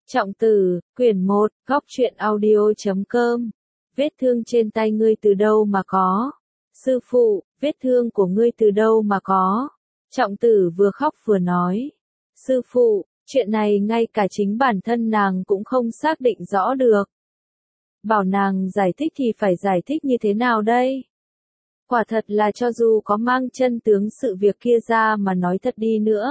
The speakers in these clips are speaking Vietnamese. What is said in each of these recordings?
Trọng Tử, quyển 1, góc truyện audio.com. Vết thương trên tay ngươi từ đâu mà có? Sư phụ, vết thương của ngươi từ đâu mà có? Trọng Tử vừa khóc vừa nói. Sư phụ, chuyện này ngay cả chính bản thân nàng cũng không xác định rõ được. Bảo nàng giải thích thì phải giải thích như thế nào đây? Quả thật là cho dù có mang chân tướng sự việc kia ra mà nói thật đi nữa,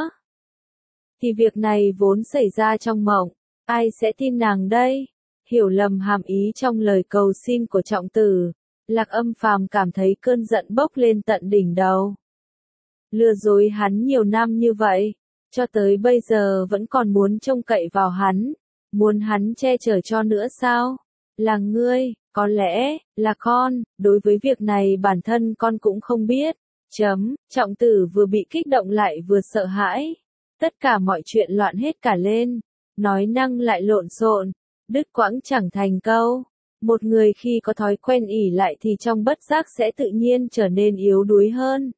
thì việc này vốn xảy ra trong mộng, ai sẽ tin nàng đây? Hiểu lầm hàm ý trong lời cầu xin của Trọng Tử, Lạc Âm Phàm cảm thấy cơn giận bốc lên tận đỉnh đầu. Lừa dối hắn nhiều năm như vậy, cho tới bây giờ vẫn còn muốn trông cậy vào hắn, muốn hắn che chở cho nữa sao? Là ngươi, có lẽ, là con, đối với việc này bản thân con cũng không biết. Trọng Tử vừa bị kích động lại vừa sợ hãi. Tất cả mọi chuyện loạn hết cả lên, nói năng lại lộn xộn, đứt quãng chẳng thành câu. Một người khi có thói quen ỷ lại thì trong bất giác sẽ tự nhiên trở nên yếu đuối hơn.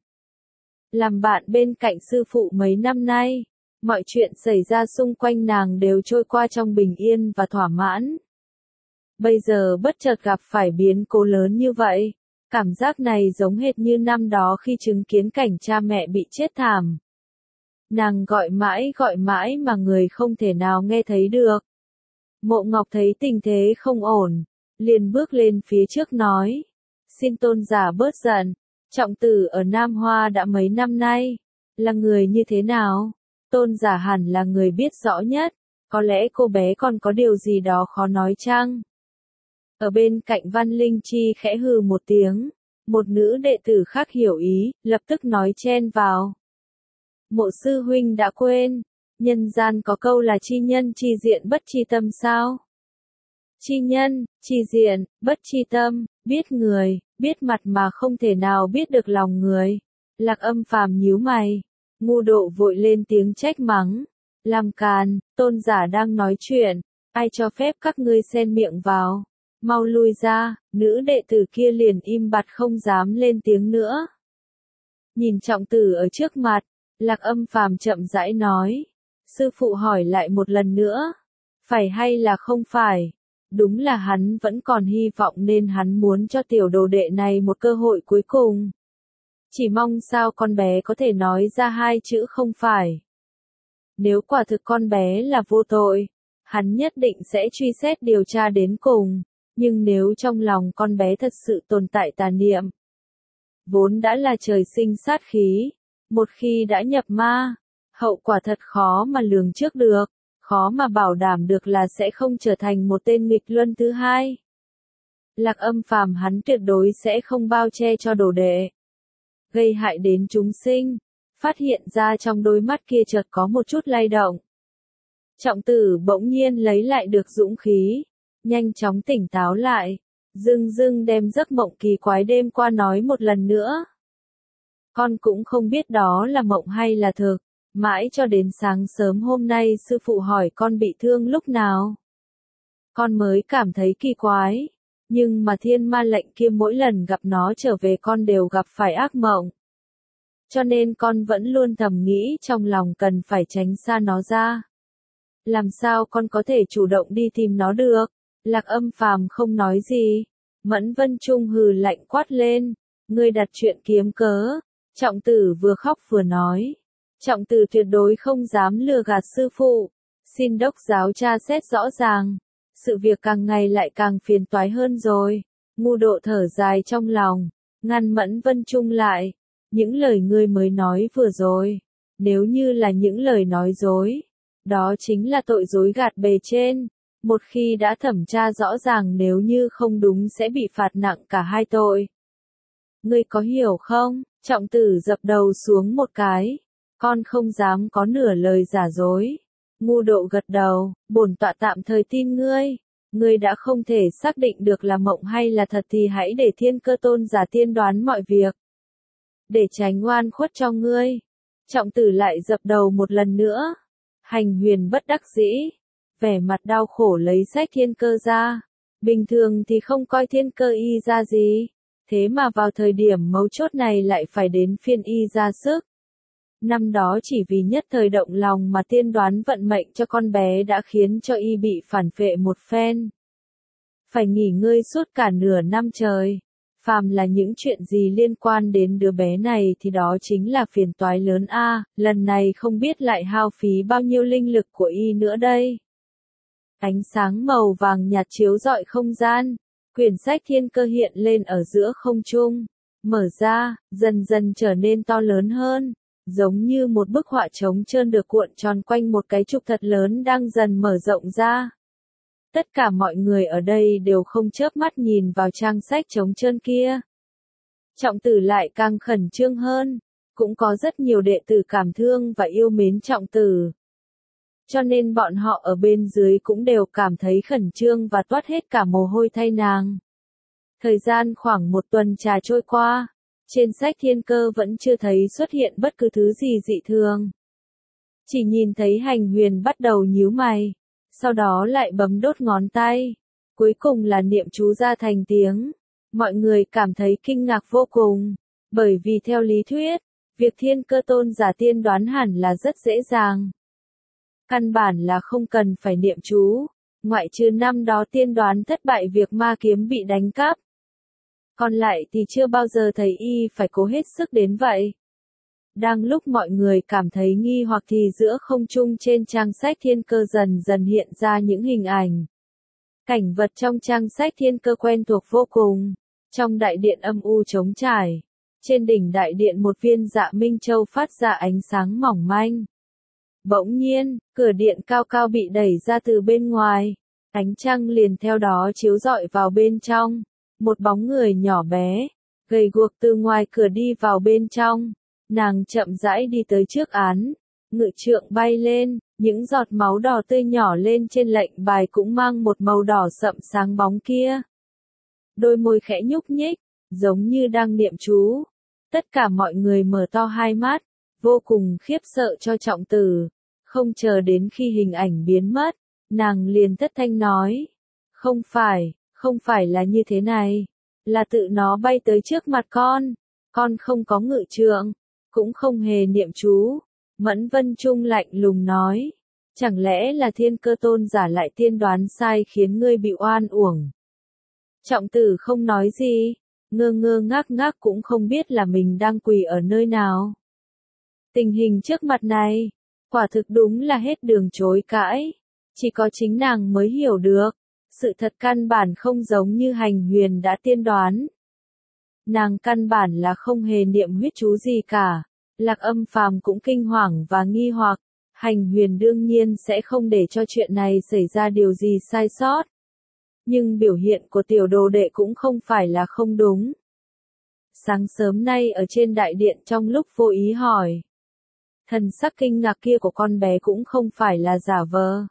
Làm bạn bên cạnh sư phụ mấy năm nay, mọi chuyện xảy ra xung quanh nàng đều trôi qua trong bình yên và thỏa mãn. Bây giờ bất chợt gặp phải biến cố lớn như vậy, cảm giác này giống hệt như năm đó khi chứng kiến cảnh cha mẹ bị chết thảm. Nàng gọi mãi mà người không thể nào nghe thấy được. Mộ Ngọc thấy tình thế không ổn, liền bước lên phía trước nói. Xin tôn giả bớt giận, Trọng Tử ở Nam Hoa đã mấy năm nay, là người như thế nào? Tôn giả hẳn là người biết rõ nhất, có lẽ cô bé còn có điều gì đó khó nói chăng? Ở bên cạnh Văn Linh Chi khẽ hừ một tiếng, một nữ đệ tử khác hiểu ý, lập tức nói chen vào. Mộ sư huynh đã quên, nhân gian có câu là chi nhân chi diện bất chi tâm sao? Chi nhân, chi diện, bất chi tâm, biết người, biết mặt mà không thể nào biết được lòng người. Lạc Âm Phàm nhíu mày, ngu độ vội lên tiếng trách mắng. Làm càn, tôn giả đang nói chuyện, ai cho phép các ngươi xen miệng vào? Mau lui ra, nữ đệ tử kia liền im bặt không dám lên tiếng nữa. Nhìn Trọng Tử ở trước mặt, Lạc Âm Phàm chậm rãi nói. Sư phụ hỏi lại một lần nữa. Phải hay là không phải? Đúng là hắn vẫn còn hy vọng nên hắn muốn cho tiểu đồ đệ này một cơ hội cuối cùng. Chỉ mong sao con bé có thể nói ra hai chữ không phải. Nếu quả thực con bé là vô tội, hắn nhất định sẽ truy xét điều tra đến cùng. Nhưng nếu trong lòng con bé thật sự tồn tại tà niệm, vốn đã là trời sinh sát khí, một khi đã nhập ma, hậu quả thật khó mà lường trước được, khó mà bảo đảm được là sẽ không trở thành một tên nghịch luân thứ hai. Lạc Âm Phàm hắn tuyệt đối sẽ không bao che cho đồ đệ, gây hại đến chúng sinh. Phát hiện ra trong đôi mắt kia chợt có một chút lay động. Trọng Tử bỗng nhiên lấy lại được dũng khí, nhanh chóng tỉnh táo lại, dưng đem giấc mộng kỳ quái đêm qua nói một lần nữa. Con cũng không biết đó là mộng hay là thực, mãi cho đến sáng sớm hôm nay sư phụ hỏi con bị thương lúc nào. Con mới cảm thấy kỳ quái, nhưng mà thiên ma lệnh kia mỗi lần gặp nó trở về con đều gặp phải ác mộng. Cho nên con vẫn luôn thầm nghĩ trong lòng cần phải tránh xa nó ra. Làm sao con có thể chủ động đi tìm nó được? Lạc Âm Phàm không nói gì. Mẫn Vân Trung hừ lạnh quát lên. Ngươi đặt chuyện kiếm cớ. Trọng Tử vừa khóc vừa nói. Trọng Tử tuyệt đối không dám lừa gạt sư phụ. Xin đốc giáo tra xét rõ ràng. Sự việc càng ngày lại càng phiền toái hơn rồi. Ngu độ thở dài trong lòng, ngăn Mẫn Vân Trung lại. Những lời ngươi mới nói vừa rồi, nếu như là những lời nói dối, đó chính là tội dối gạt bề trên. Một khi đã thẩm tra rõ ràng nếu như không đúng sẽ bị phạt nặng cả hai tội. Ngươi có hiểu không? Trọng Tử dập đầu xuống một cái. Con không dám có nửa lời giả dối. Ngu độ gật đầu, bổn tọa tạm thời tin ngươi. Ngươi đã không thể xác định được là mộng hay là thật thì hãy để Thiên Cơ tôn giả tiên đoán mọi việc. Để tránh oan khuất cho ngươi. Trọng Tử lại dập đầu một lần nữa. Hành Huyền bất đắc dĩ, vẻ mặt đau khổ lấy sách Thiên Cơ ra. Bình thường thì không coi Thiên Cơ y ra gì, thế mà vào thời điểm mấu chốt này lại phải đến phiên y ra sức. Năm đó chỉ vì nhất thời động lòng mà tiên đoán vận mệnh cho con bé đã khiến cho y bị phản phệ một phen. Phải nghỉ ngơi suốt cả nửa năm trời. Phàm là những chuyện gì liên quan đến đứa bé này thì đó chính là phiền toái lớn a, lần này không biết lại hao phí bao nhiêu linh lực của y nữa đây. Ánh sáng màu vàng nhạt chiếu rọi không gian, quyển sách thiên cơ hiện lên ở giữa không trung, mở ra, dần dần trở nên to lớn hơn, giống như một bức họa trống trơn được cuộn tròn quanh một cái trục thật lớn đang dần mở rộng ra. Tất cả mọi người ở đây đều không chớp mắt nhìn vào trang sách trống trơn kia. Trọng Tử lại càng khẩn trương hơn, cũng có rất nhiều đệ tử cảm thương và yêu mến Trọng Tử. Cho nên bọn họ ở bên dưới cũng đều cảm thấy khẩn trương và toát hết cả mồ hôi thay nàng. Thời gian khoảng một tuần trà trôi qua, trên sách thiên cơ vẫn chưa thấy xuất hiện bất cứ thứ gì dị thường. Chỉ nhìn thấy Hành Huyền bắt đầu nhíu mày, sau đó lại bấm đốt ngón tay, cuối cùng là niệm chú ra thành tiếng. Mọi người cảm thấy kinh ngạc vô cùng, bởi vì theo lý thuyết, việc thiên cơ tôn giả tiên đoán hẳn là rất dễ dàng. Căn bản là không cần phải niệm chú, ngoại trừ năm đó tiên đoán thất bại việc ma kiếm bị đánh cắp. Còn lại thì chưa bao giờ thấy y phải cố hết sức đến vậy. Đang lúc mọi người cảm thấy nghi hoặc thì giữa không trung trên trang sách thiên cơ dần dần hiện ra những hình ảnh. Cảnh vật trong trang sách thiên cơ quen thuộc vô cùng. Trong đại điện âm u trống trải, trên đỉnh đại điện một viên dạ minh châu phát ra ánh sáng mỏng manh. Bỗng nhiên, cửa điện cao cao bị đẩy ra từ bên ngoài, ánh trăng liền theo đó chiếu rọi vào bên trong. Một bóng người nhỏ bé, gầy guộc từ ngoài cửa đi vào bên trong. Nàng chậm rãi đi tới trước án, ngự trượng bay lên, những giọt máu đỏ tươi nhỏ lên trên lệnh bài cũng mang một màu đỏ sậm sáng bóng kia. Đôi môi khẽ nhúc nhích, giống như đang niệm chú. Tất cả mọi người mở to hai mắt, vô cùng khiếp sợ cho Trọng Tử. Không chờ đến khi hình ảnh biến mất, nàng liền thất thanh nói. Không phải là như thế này. Là tự nó bay tới trước mặt con không có ngự trượng, cũng không hề niệm chú. Mẫn Vân Trung lạnh lùng nói. Chẳng lẽ là thiên cơ tôn giả lại tiên đoán sai khiến ngươi bị oan uổng? Trọng Tử không nói gì, ngơ ngơ ngác ngác cũng không biết là mình đang quỳ ở nơi nào. Tình hình trước mặt này, quả thực đúng là hết đường chối cãi. Chỉ có chính nàng mới hiểu được, sự thật căn bản không giống như Hành Huyền đã tiên đoán. Nàng căn bản là không hề niệm huyết chú gì cả. Lạc Âm Phàm cũng kinh hoàng và nghi hoặc. Hành Huyền đương nhiên sẽ không để cho chuyện này xảy ra điều gì sai sót. Nhưng biểu hiện của tiểu đồ đệ cũng không phải là không đúng. Sáng sớm nay ở trên đại điện trong lúc vô ý hỏi. Thần sắc kinh ngạc kia của con bé cũng không phải là giả vờ.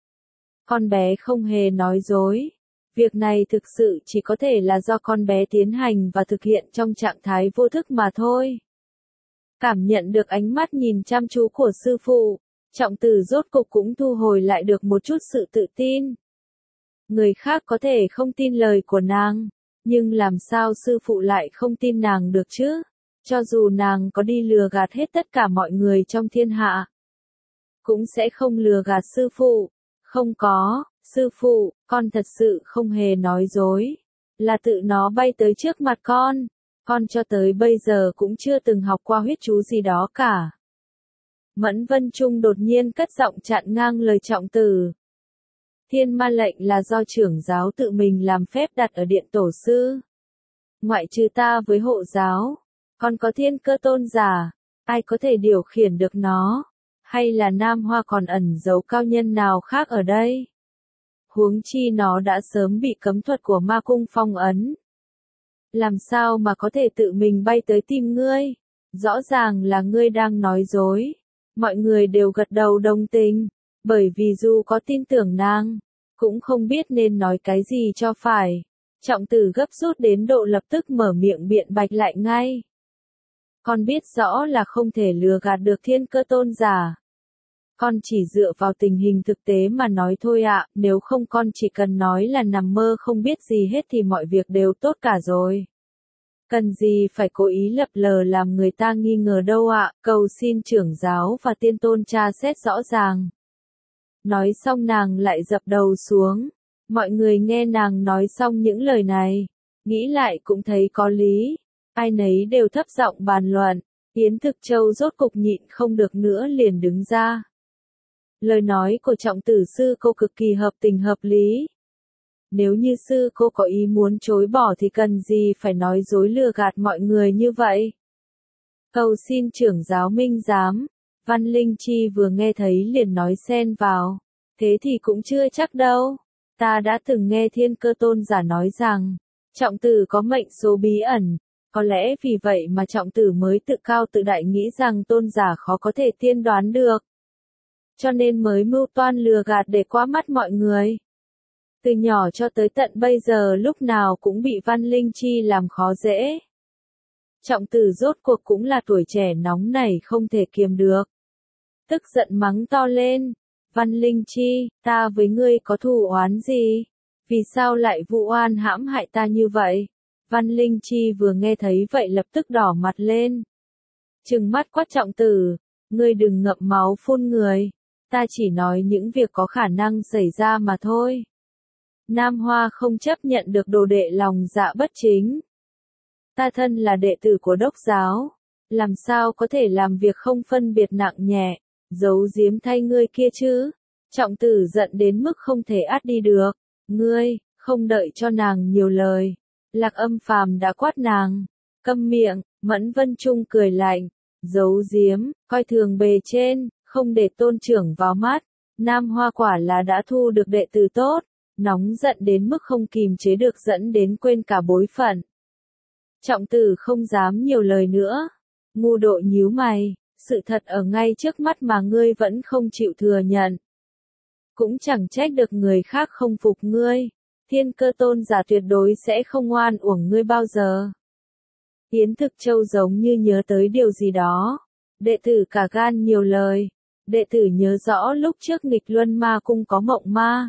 Con bé không hề nói dối. Việc này thực sự chỉ có thể là do con bé tiến hành và thực hiện trong trạng thái vô thức mà thôi. Cảm nhận được ánh mắt nhìn chăm chú của sư phụ, Trọng Tử rốt cục cũng thu hồi lại được một chút sự tự tin. Người khác có thể không tin lời của nàng, nhưng làm sao sư phụ lại không tin nàng được chứ? Cho dù nàng có đi lừa gạt hết tất cả mọi người trong thiên hạ, cũng sẽ không lừa gạt sư phụ. Không có, sư phụ, con thật sự không hề nói dối. Là tự nó bay tới trước mặt con cho tới bây giờ cũng chưa từng học qua huyết chú gì đó cả. Mẫn Vân Trung đột nhiên cất giọng chặn ngang lời Trọng Tử. Thiên ma lệnh là do trưởng giáo tự mình làm phép đặt ở điện tổ sư. Ngoại trừ ta với hộ giáo, còn có thiên cơ tôn giả, ai có thể điều khiển được nó, hay là Nam Hoa còn ẩn giấu cao nhân nào khác ở đây? Huống chi nó đã sớm bị cấm thuật của ma cung phong ấn. Làm sao mà có thể tự mình bay tới tìm ngươi? Rõ ràng là ngươi đang nói dối. Mọi người đều gật đầu đồng tình, bởi vì dù có tin tưởng nàng, cũng không biết nên nói cái gì cho phải. Trọng Tử gấp rút đến độ lập tức mở miệng biện bạch lại ngay. Con biết rõ là không thể lừa gạt được thiên cơ tôn giả. Con chỉ dựa vào tình hình thực tế mà nói thôi ạ, nếu không con chỉ cần nói là nằm mơ không biết gì hết thì mọi việc đều tốt cả rồi. Cần gì phải cố ý lập lờ làm người ta nghi ngờ đâu ạ, cầu xin trưởng giáo và tiên tôn tra xét rõ ràng. Nói xong nàng lại dập đầu xuống. Mọi người nghe nàng nói xong những lời này, nghĩ lại cũng thấy có lý. Ai nấy đều thấp giọng bàn luận. Yến Thực Châu rốt cục nhịn không được nữa liền đứng ra. Lời nói của trọng tử sư cô cực kỳ hợp tình hợp lý. Nếu như sư cô có ý muốn chối bỏ thì cần gì phải nói dối lừa gạt mọi người như vậy. Cầu xin trưởng giáo minh giám. Văn Linh Chi vừa nghe thấy liền nói xen vào. Thế thì cũng chưa chắc đâu. Ta đã từng nghe Thiên Cơ tôn giả nói rằng, trọng tử có mệnh số bí ẩn. Có lẽ vì vậy mà trọng tử mới tự cao tự đại nghĩ rằng tôn giả khó có thể tiên đoán được. Cho nên mới mưu toan lừa gạt để qua mắt mọi người. Từ nhỏ cho tới tận bây giờ lúc nào cũng bị Văn Linh Chi làm khó dễ. Trọng tử rốt cuộc cũng là tuổi trẻ nóng nảy không thể kiềm được. Tức giận mắng to lên. Văn Linh Chi, ta với ngươi có thù oán gì? Vì sao lại vu oan hãm hại ta như vậy? Văn Linh Chi vừa nghe thấy vậy lập tức đỏ mặt lên. Trừng mắt quát trọng tử, ngươi đừng ngậm máu phun người. Ta chỉ nói những việc có khả năng xảy ra mà thôi. Nam Hoa không chấp nhận được đồ đệ lòng dạ bất chính. Ta thân là đệ tử của đốc giáo. Làm sao có thể làm việc không phân biệt nặng nhẹ, giấu giếm thay ngươi kia chứ? Trọng tử giận đến mức không thể át đi được. Ngươi, không đợi cho nàng nhiều lời. Lạc Âm Phàm đã quát nàng. Câm miệng, Mẫn Vân Trung cười lạnh. Giấu giếm, coi thường bề trên, không để tôn trưởng vào mắt. Nam Hoa quả là đã thu được đệ tử tốt. Nóng giận đến mức không kìm chế được dẫn đến quên cả bối phận. Trọng tử không dám nhiều lời nữa. Ngu Độ nhíu mày, sự thật ở ngay trước mắt mà ngươi vẫn không chịu thừa nhận. Cũng chẳng trách được người khác không phục ngươi. Thiên Cơ tôn giả tuyệt đối sẽ không oan uổng ngươi bao giờ. Yến Thực Châu giống như nhớ tới điều gì đó. Đệ tử cả gan nhiều lời. Đệ tử nhớ rõ lúc trước Nghịch Luân Ma Cung có mộng ma.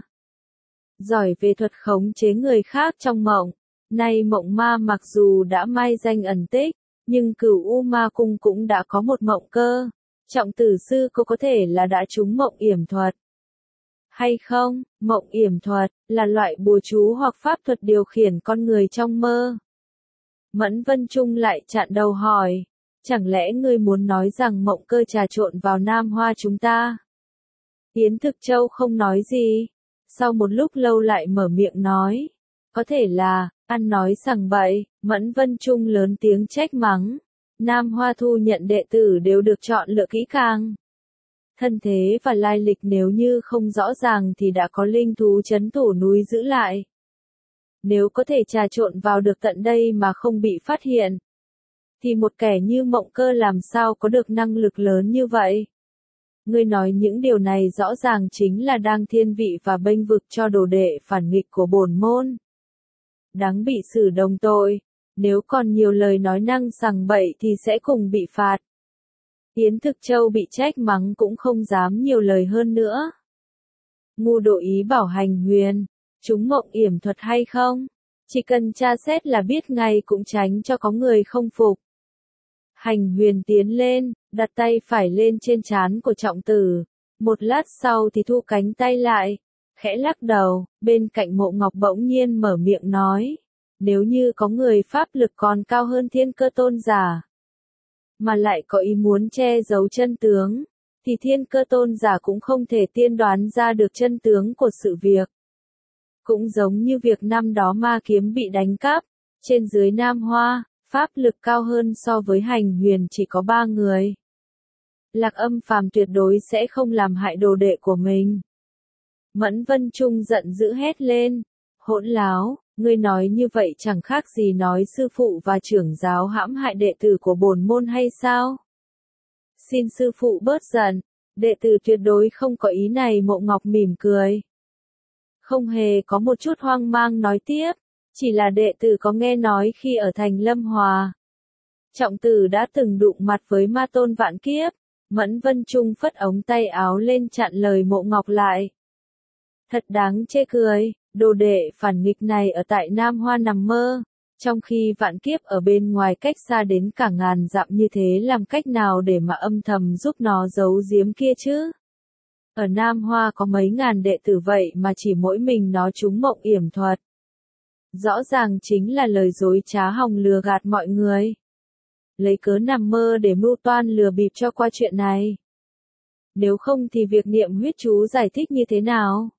Giỏi về thuật khống chế người khác trong mộng. Nay mộng ma mặc dù đã mai danh ẩn tích, nhưng Cửu U Ma Cung cũng đã có một mộng cơ. Trọng tử sư cô có thể là đã trúng mộng yểm thuật. Hay không, mộng yểm thuật, là loại bùa chú hoặc pháp thuật điều khiển con người trong mơ. Mẫn Vân Trung lại chặn đầu hỏi, chẳng lẽ ngươi muốn nói rằng mộng cơ trà trộn vào Nam Hoa chúng ta? Yến Thực Châu không nói gì, sau một lúc lâu lại mở miệng nói, có thể là, ăn nói sằng bậy. Mẫn Vân Trung lớn tiếng trách mắng, Nam Hoa thu nhận đệ tử đều được chọn lựa kỹ càng. Thân thế và lai lịch nếu như không rõ ràng thì đã có linh thú trấn thủ núi giữ lại. Nếu có thể trà trộn vào được tận đây mà không bị phát hiện, thì một kẻ như Mộng Cơ làm sao có được năng lực lớn như vậy? Ngươi nói những điều này rõ ràng chính là đang thiên vị và bênh vực cho đồ đệ phản nghịch của bổn môn. Đáng bị xử đồng tội, nếu còn nhiều lời nói năng sằng bậy thì sẽ cùng bị phạt. Yến Thực Châu bị trách mắng cũng không dám nhiều lời hơn nữa. Ngu Độ ý bảo Hành Huyền, chúng mộng yểm thuật hay không? Chỉ cần tra xét là biết ngay, cũng tránh cho có người không phục. Hành Huyền tiến lên, đặt tay phải lên trên trán của trọng tử. Một lát sau thì thu cánh tay lại, khẽ lắc đầu, bên cạnh Mộ Ngọc bỗng nhiên mở miệng nói. Nếu như có người pháp lực còn cao hơn Thiên Cơ tôn giả, mà lại có ý muốn che giấu chân tướng, thì Thiên Cơ tôn giả cũng không thể tiên đoán ra được chân tướng của sự việc. Cũng giống như việc năm đó ma kiếm bị đánh cắp, trên dưới Nam Hoa, pháp lực cao hơn so với Hành Huyền chỉ có 3 người. Lạc Âm Phàm tuyệt đối sẽ không làm hại đồ đệ của mình. Mẫn Vân Trung giận dữ hét lên, hỗn láo, ngươi nói như vậy chẳng khác gì nói sư phụ và trưởng giáo hãm hại đệ tử của bổn môn hay sao? Xin sư phụ bớt giận, đệ tử tuyệt đối không có ý này. Mộ Ngọc mỉm cười, không hề có một chút hoang mang nói tiếp, chỉ là đệ tử có nghe nói khi ở thành Lâm Hòa, trọng tử đã từng đụng mặt với ma tôn vạn kiếp. Mẫn Vân Trung phất ống tay áo lên chặn lời Mộ Ngọc lại. Thật đáng chê cười, đồ đệ phản nghịch này ở tại Nam Hoa nằm mơ, Trong khi vạn kiếp ở bên ngoài cách xa đến cả ngàn dặm như thế làm cách nào để mà âm thầm giúp nó giấu giếm kia chứ? Ở Nam Hoa có mấy ngàn đệ tử vậy mà chỉ mỗi mình nó trúng mộng yểm thuật. Rõ ràng chính là lời dối trá hòng lừa gạt mọi người. Lấy cớ nằm mơ để mưu toan lừa bịp cho qua chuyện này. Nếu không thì việc niệm huyết chú giải thích như thế nào?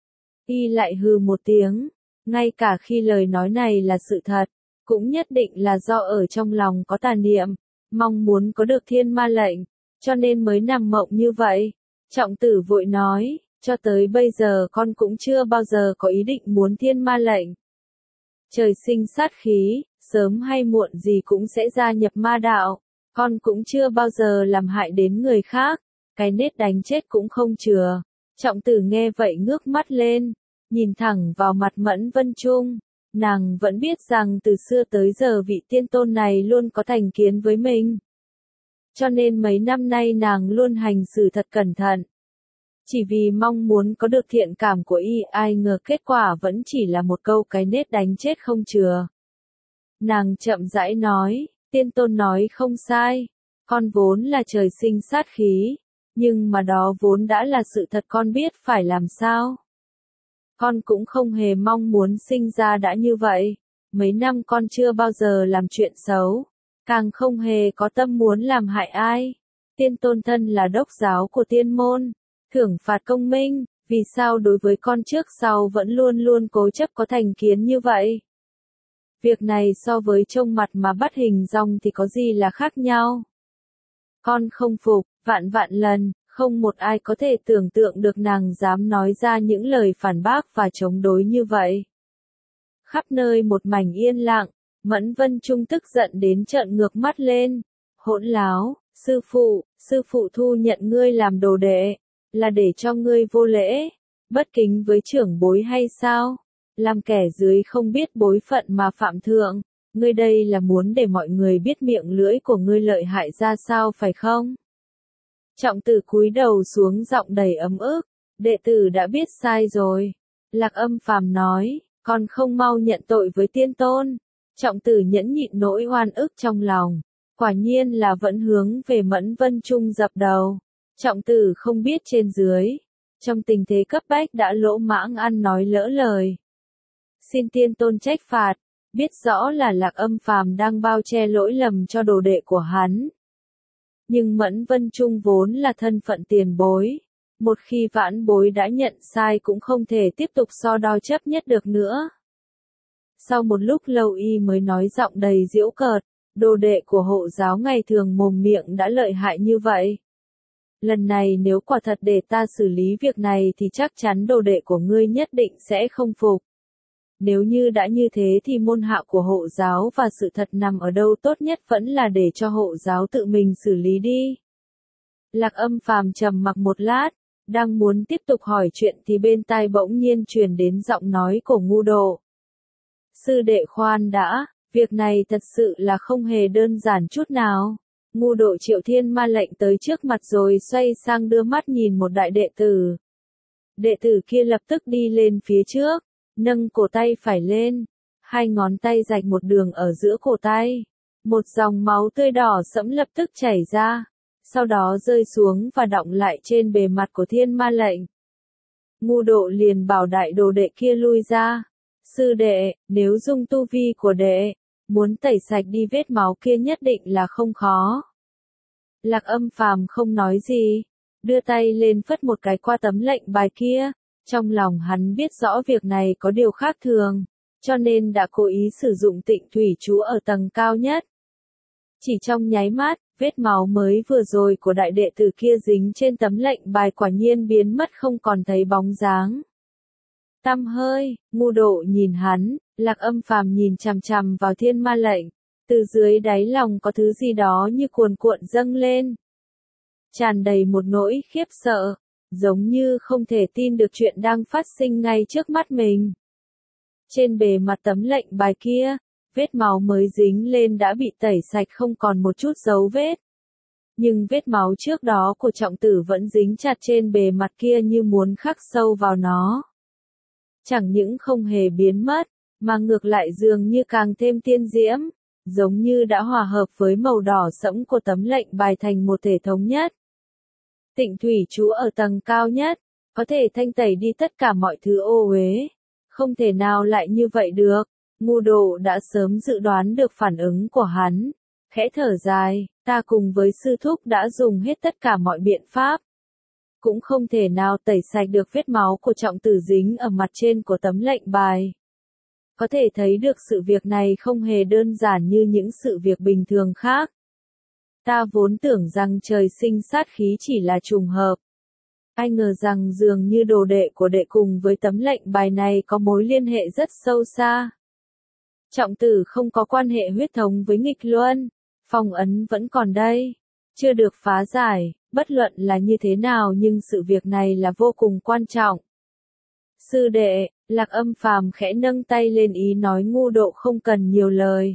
Y lại hừ một tiếng, ngay cả khi lời nói này là sự thật, cũng nhất định là do ở trong lòng có tà niệm, mong muốn có được thiên ma lệnh, cho nên mới nằm mộng như vậy. Trọng tử vội nói, cho tới bây giờ con cũng chưa bao giờ có ý định muốn thiên ma lệnh. Trời sinh sát khí, sớm hay muộn gì cũng sẽ gia nhập ma đạo, con cũng chưa bao giờ làm hại đến người khác, cái nết đánh chết cũng không chừa. Trọng tử nghe vậy ngước mắt lên, nhìn thẳng vào mặt Mẫn Vân Trung, nàng vẫn biết rằng từ xưa tới giờ vị tiên tôn này luôn có thành kiến với mình. Cho nên mấy năm nay nàng luôn hành xử thật cẩn thận. Chỉ vì mong muốn có được thiện cảm của y, ai ngờ kết quả vẫn chỉ là một câu cái nết đánh chết không chừa. Nàng chậm rãi nói, tiên tôn nói không sai, con vốn là trời sinh sát khí, nhưng mà đó vốn đã là sự thật, con biết phải làm sao. Con cũng không hề mong muốn sinh ra đã như vậy, mấy năm con chưa bao giờ làm chuyện xấu, càng không hề có tâm muốn làm hại ai. Tiên tôn thân là đốc giáo của tiên môn, thưởng phạt công minh, vì sao đối với con trước sau vẫn luôn luôn cố chấp có thành kiến như vậy? Việc này so với trông mặt mà bắt hình dong thì có gì là khác nhau? Con không phục, vạn vạn lần, không một ai có thể tưởng tượng được nàng dám nói ra những lời phản bác và chống đối như vậy. Khắp nơi một mảnh yên lặng, Mẫn Vân Trung tức giận đến trợn ngược mắt lên. Hỗn láo, sư phụ thu nhận ngươi làm đồ đệ, là để cho ngươi vô lễ, bất kính với trưởng bối hay sao? Làm kẻ dưới không biết bối phận mà phạm thượng, ngươi đây là muốn để mọi người biết miệng lưỡi của ngươi lợi hại ra sao phải không? Trọng tử cúi đầu xuống giọng đầy ấm ức, đệ tử đã biết sai rồi. Lạc Âm Phàm nói, con không mau nhận tội với tiên tôn. Trọng tử nhẫn nhịn nỗi oan ức trong lòng, quả nhiên là vẫn hướng về Mẫn Vân Trung dập đầu. Trọng tử không biết trên dưới, trong tình thế cấp bách đã lỗ mãng ăn nói lỡ lời. Xin tiên tôn trách phạt, biết rõ là Lạc Âm Phàm đang bao che lỗi lầm cho đồ đệ của hắn. Nhưng Mẫn Vân Trung vốn là thân phận tiền bối, một khi vãn bối đã nhận sai cũng không thể tiếp tục so đo chấp nhất được nữa. Sau một lúc lâu y mới nói giọng đầy giễu cợt, đồ đệ của hộ giáo ngày thường mồm miệng đã lợi hại như vậy. Lần này nếu quả thật để ta xử lý việc này thì chắc chắn đồ đệ của ngươi nhất định sẽ không phục. Nếu như đã như thế thì môn hạ của hộ giáo và sự thật nằm ở đâu, tốt nhất vẫn là để cho hộ giáo tự mình xử lý đi. Lạc Âm Phàm trầm mặc một lát, đang muốn tiếp tục hỏi chuyện thì bên tai bỗng nhiên truyền đến giọng nói của Ngu Độ. Sư đệ khoan đã, việc này thật sự là không hề đơn giản chút nào. Ngu Độ triệu thiên ma lệnh tới trước mặt rồi xoay sang đưa mắt nhìn một đại đệ tử. Đệ tử kia lập tức đi lên phía trước, nâng cổ tay phải lên, hai ngón tay rạch một đường ở giữa cổ tay. Một dòng máu tươi đỏ sẫm lập tức chảy ra, sau đó rơi xuống và đọng lại trên bề mặt của thiên ma lệnh. Ngu Độ liền bảo đại đồ đệ kia lui ra. Sư đệ, nếu dùng tu vi của đệ, muốn tẩy sạch đi vết máu kia nhất định là không khó. Lạc Âm Phàm không nói gì, đưa tay lên phất một cái qua tấm lệnh bài kia. Trong lòng hắn biết rõ việc này có điều khác thường, cho nên đã cố ý sử dụng Tịnh Thủy Chú ở tầng cao nhất. Chỉ trong nháy mắt, vết máu mới vừa rồi của đại đệ tử kia dính trên tấm lệnh bài quả nhiên biến mất không còn thấy bóng dáng. Tăm hơi, Ngu Độ nhìn hắn, Lạc Âm Phàm nhìn chằm chằm vào thiên ma lệnh, từ dưới đáy lòng có thứ gì đó như cuồn cuộn dâng lên. Tràn đầy một nỗi khiếp sợ, giống như không thể tin được chuyện đang phát sinh ngay trước mắt mình. Trên bề mặt tấm lệnh bài kia, vết máu mới dính lên đã bị tẩy sạch không còn một chút dấu vết. Nhưng vết máu trước đó của trọng tử vẫn dính chặt trên bề mặt kia như muốn khắc sâu vào nó. Chẳng những không hề biến mất, mà ngược lại dường như càng thêm tiên diễm, giống như đã hòa hợp với màu đỏ sẫm của tấm lệnh bài thành một thể thống nhất. Tịnh thủy chú ở tầng cao nhất, có thể thanh tẩy đi tất cả mọi thứ ô uế. Không thể nào lại như vậy được. Ngu độ đã sớm dự đoán được phản ứng của hắn. Khẽ thở dài, ta cùng với sư thúc đã dùng hết tất cả mọi biện pháp. Cũng không thể nào tẩy sạch được vết máu của trọng tử dính ở mặt trên của tấm lệnh bài. Có thể thấy được sự việc này không hề đơn giản như những sự việc bình thường khác. Ta vốn tưởng rằng trời sinh sát khí chỉ là trùng hợp. Ai ngờ rằng dường như đồ đệ của đệ cùng với tấm lệnh bài này có mối liên hệ rất sâu xa. Trọng tử không có quan hệ huyết thống với nghịch luân, phong ấn vẫn còn đây, chưa được phá giải, bất luận là như thế nào nhưng sự việc này là vô cùng quan trọng. Sư đệ, Lạc Âm Phàm khẽ nâng tay lên ý nói Ngu Độ không cần nhiều lời.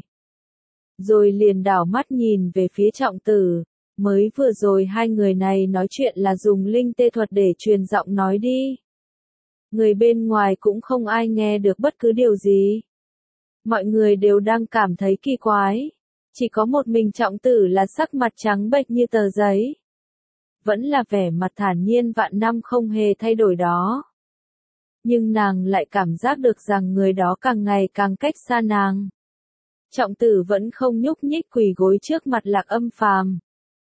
Rồi liền đảo mắt nhìn về phía trọng tử, mới vừa rồi hai người này nói chuyện là dùng linh tê thuật để truyền giọng nói đi. Người bên ngoài cũng không ai nghe được bất cứ điều gì. Mọi người đều đang cảm thấy kỳ quái. Chỉ có một mình trọng tử là sắc mặt trắng bệch như tờ giấy. Vẫn là vẻ mặt thản nhiên vạn năm không hề thay đổi đó. Nhưng nàng lại cảm giác được rằng người đó càng ngày càng cách xa nàng. Trọng tử vẫn không nhúc nhích quỳ gối trước mặt Lạc Âm Phàm.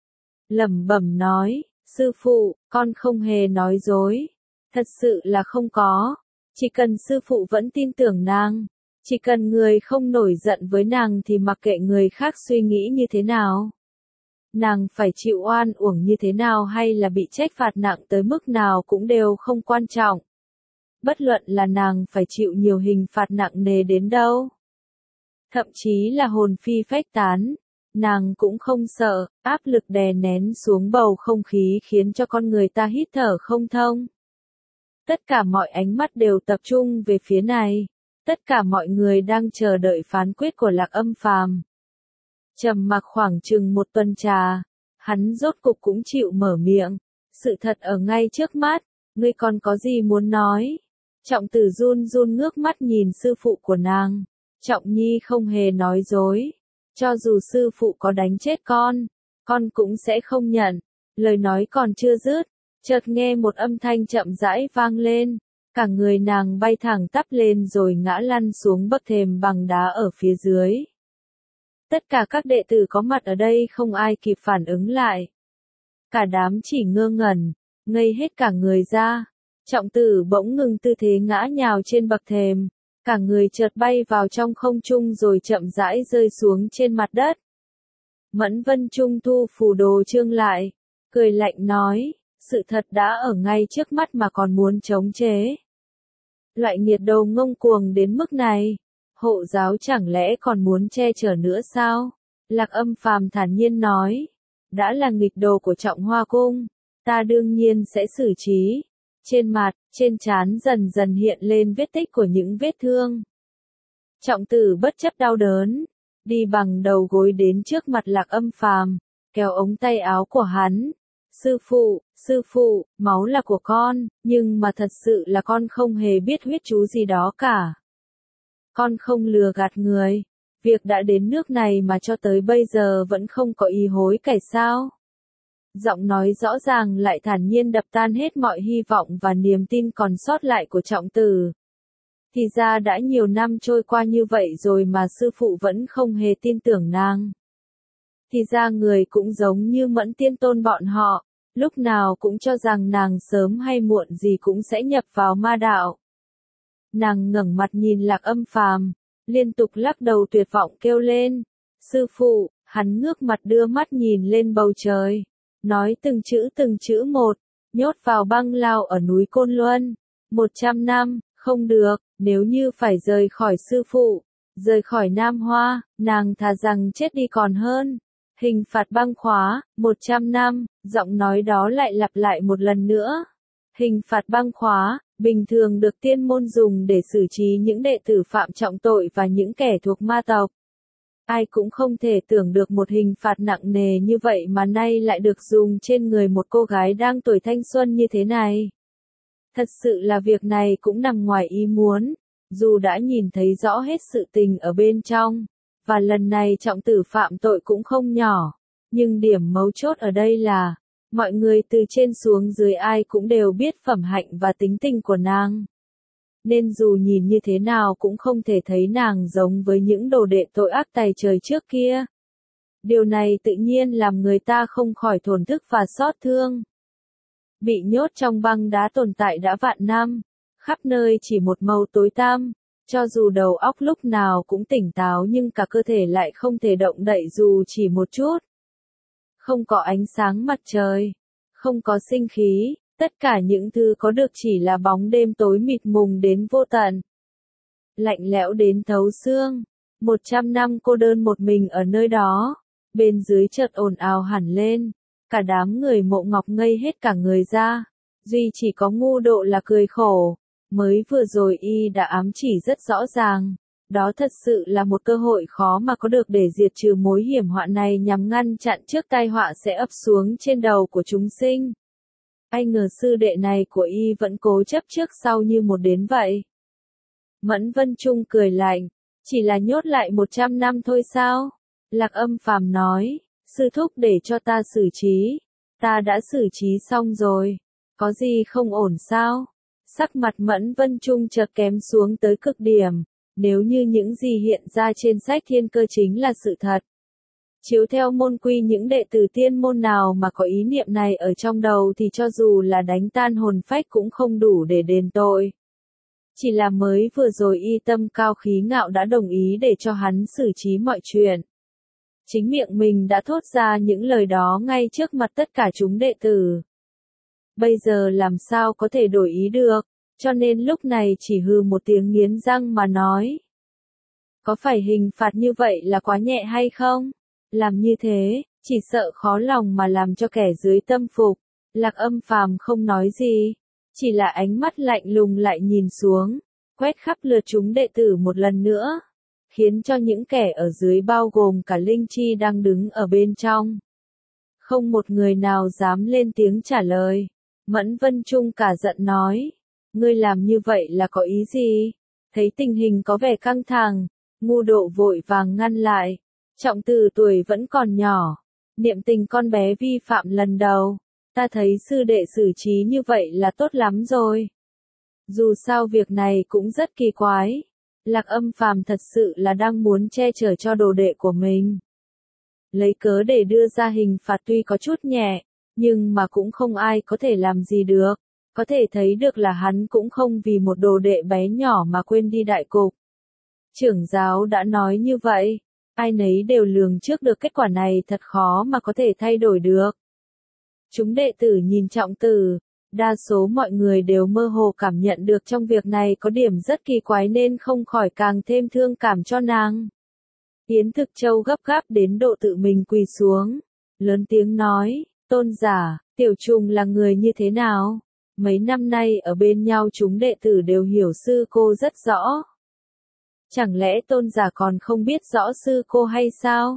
Lẩm bẩm nói, sư phụ, con không hề nói dối. Thật sự là không có. Chỉ cần sư phụ vẫn tin tưởng nàng. Chỉ cần người không nổi giận với nàng thì mặc kệ người khác suy nghĩ như thế nào. Nàng phải chịu oan uổng như thế nào hay là bị trách phạt nặng tới mức nào cũng đều không quan trọng. Bất luận là nàng phải chịu nhiều hình phạt nặng nề đến đâu. Thậm chí là hồn phi phách tán. Nàng cũng không sợ, áp lực đè nén xuống bầu không khí khiến cho con người ta hít thở không thông. Tất cả mọi ánh mắt đều tập trung về phía này. Tất cả mọi người đang chờ đợi phán quyết của Lạc Âm Phàm. Trầm mặc khoảng chừng một tuần trà, hắn rốt cục cũng chịu mở miệng. Sự thật ở ngay trước mắt, ngươi còn có gì muốn nói? Trọng tử run run ngước mắt nhìn sư phụ của nàng. Trọng nhi không hề nói dối. Cho dù sư phụ có đánh chết con cũng sẽ không nhận. Lời nói còn chưa dứt, chợt nghe một âm thanh chậm rãi vang lên. Cả người nàng bay thẳng tắp lên rồi ngã lăn xuống bậc thềm bằng đá ở phía dưới. Tất cả các đệ tử có mặt ở đây không ai kịp phản ứng lại. Cả đám chỉ ngơ ngẩn, ngây hết cả người ra. Trọng tử bỗng ngừng tư thế ngã nhào trên bậc thềm. Cả người chợt bay vào trong không trung rồi chậm rãi rơi xuống trên mặt đất. Mẫn Vân Trung thu phù đồ chương lại, cười lạnh nói, sự thật đã ở ngay trước mắt mà còn muốn chống chế. Loại nghiệt đầu ngông cuồng đến mức này, hộ giáo chẳng lẽ còn muốn che chở nữa sao? Lạc Âm Phàm thản nhiên nói, đã là nghịch đồ của Trọng Hoa Cung, ta đương nhiên sẽ xử trí. Trên mặt, trên trán dần dần hiện lên vết tích của những vết thương. Trọng tử bất chấp đau đớn, đi bằng đầu gối đến trước mặt Lạc Âm Phàm, kéo ống tay áo của hắn. Sư phụ, máu là của con, nhưng mà thật sự là con không hề biết huyết chú gì đó cả. Con không lừa gạt người, việc đã đến nước này mà cho tới bây giờ vẫn không có ý hối cải sao? Giọng nói rõ ràng lại thản nhiên đập tan hết mọi hy vọng và niềm tin còn sót lại của trọng tử. Thì ra đã nhiều năm trôi qua như vậy rồi mà sư phụ vẫn không hề tin tưởng nàng. Thì ra người cũng giống như Mẫn Tiên Tôn bọn họ, lúc nào cũng cho rằng nàng sớm hay muộn gì cũng sẽ nhập vào ma đạo. Nàng ngẩng mặt nhìn Lạc Âm Phàm, liên tục lắc đầu tuyệt vọng kêu lên, sư phụ, hắn ngước mặt đưa mắt nhìn lên bầu trời, nói từng chữ một, nhốt vào băng lao ở núi Côn Luân, 100 năm, không được, nếu như phải rời khỏi sư phụ, rời khỏi Nam Hoa, nàng thà rằng chết đi còn hơn. Hình phạt băng khóa, 100 năm, giọng nói đó lại lặp lại một lần nữa. Hình phạt băng khóa, bình thường được tiên môn dùng để xử trí những đệ tử phạm trọng tội và những kẻ thuộc ma tộc. Ai cũng không thể tưởng được một hình phạt nặng nề như vậy mà nay lại được dùng trên người một cô gái đang tuổi thanh xuân như thế này. Thật sự là việc này cũng nằm ngoài ý muốn. Dù đã nhìn thấy rõ hết sự tình ở bên trong, và lần này trọng tử phạm tội cũng không nhỏ, nhưng điểm mấu chốt ở đây là, mọi người từ trên xuống dưới ai cũng đều biết phẩm hạnh và tính tình của nàng. Nên dù nhìn như thế nào cũng không thể thấy nàng giống với những đồ đệ tội ác tày trời trước kia. Điều này tự nhiên làm người ta không khỏi thổn thức và xót thương. Bị nhốt trong băng đá tồn tại đã vạn năm, khắp nơi chỉ một màu tối tăm, cho dù đầu óc lúc nào cũng tỉnh táo nhưng cả cơ thể lại không thể động đậy dù chỉ một chút. Không có ánh sáng mặt trời, không có sinh khí, tất cả những thứ có được chỉ là bóng đêm tối mịt mùng đến vô tận. Lạnh lẽo đến thấu xương, 100 năm cô đơn một mình ở nơi đó, bên dưới chợt ồn ào hẳn lên, cả đám người Mộ Ngọc ngây hết cả người ra, duy chỉ có Ngu Độ là cười khổ, mới vừa rồi y đã ám chỉ rất rõ ràng. Đó thật sự là một cơ hội khó mà có được để diệt trừ mối hiểm họa này nhằm ngăn chặn trước tai họa sẽ ập xuống trên đầu của chúng sinh. Ai ngờ sư đệ này của y vẫn cố chấp trước sau như một đến vậy. Mẫn Vân Trung cười lạnh, chỉ là nhốt lại 100 năm thôi sao? Lạc Âm Phàm nói, sư thúc để cho ta xử trí, ta đã xử trí xong rồi, có gì không ổn sao? Sắc mặt Mẫn Vân Trung chợt kém xuống tới cực điểm. Nếu như những gì hiện ra trên sách thiên cơ chính là sự thật. Chiếu theo môn quy những đệ tử tiên môn nào mà có ý niệm này ở trong đầu thì cho dù là đánh tan hồn phách cũng không đủ để đền tội. Chỉ là mới vừa rồi y tâm cao khí ngạo đã đồng ý để cho hắn xử trí mọi chuyện. Chính miệng mình đã thốt ra những lời đó ngay trước mặt tất cả chúng đệ tử. Bây giờ làm sao có thể đổi ý được? Cho nên lúc này chỉ hừ một tiếng nghiến răng mà nói. Có phải hình phạt như vậy là quá nhẹ hay không? Làm như thế, chỉ sợ khó lòng mà làm cho kẻ dưới tâm phục. Lạc Âm Phàm không nói gì, chỉ là ánh mắt lạnh lùng lại nhìn xuống, quét khắp lượt chúng đệ tử một lần nữa, khiến cho những kẻ ở dưới bao gồm cả Linh Chi đang đứng ở bên trong. Không một người nào dám lên tiếng trả lời. Mẫn Vân Trung cả giận nói. Ngươi làm như vậy là có ý gì? Thấy tình hình có vẻ căng thẳng, Ngu Độ vội vàng ngăn lại. Trọng tử tuổi vẫn còn nhỏ, niệm tình con bé vi phạm lần đầu. Ta thấy sư đệ xử trí như vậy là tốt lắm rồi. Dù sao việc này cũng rất kỳ quái. Lạc Âm Phàm thật sự là đang muốn che chở cho đồ đệ của mình. Lấy cớ để đưa ra hình phạt tuy có chút nhẹ, nhưng mà cũng không ai có thể làm gì được. Có thể thấy được là hắn cũng không vì một đồ đệ bé nhỏ mà quên đi đại cục. Trưởng giáo đã nói như vậy, ai nấy đều lường trước được kết quả này thật khó mà có thể thay đổi được. Chúng đệ tử nhìn Trọng tử, đa số mọi người đều mơ hồ cảm nhận được trong việc này có điểm rất kỳ quái nên không khỏi càng thêm thương cảm cho nàng. Yến Thực Châu gấp gáp đến độ tự mình quỳ xuống, lớn tiếng nói, tôn giả, Tiểu Trùng là người như thế nào? Mấy năm nay ở bên nhau chúng đệ tử đều hiểu sư cô rất rõ. Chẳng lẽ tôn giả còn không biết rõ sư cô hay sao?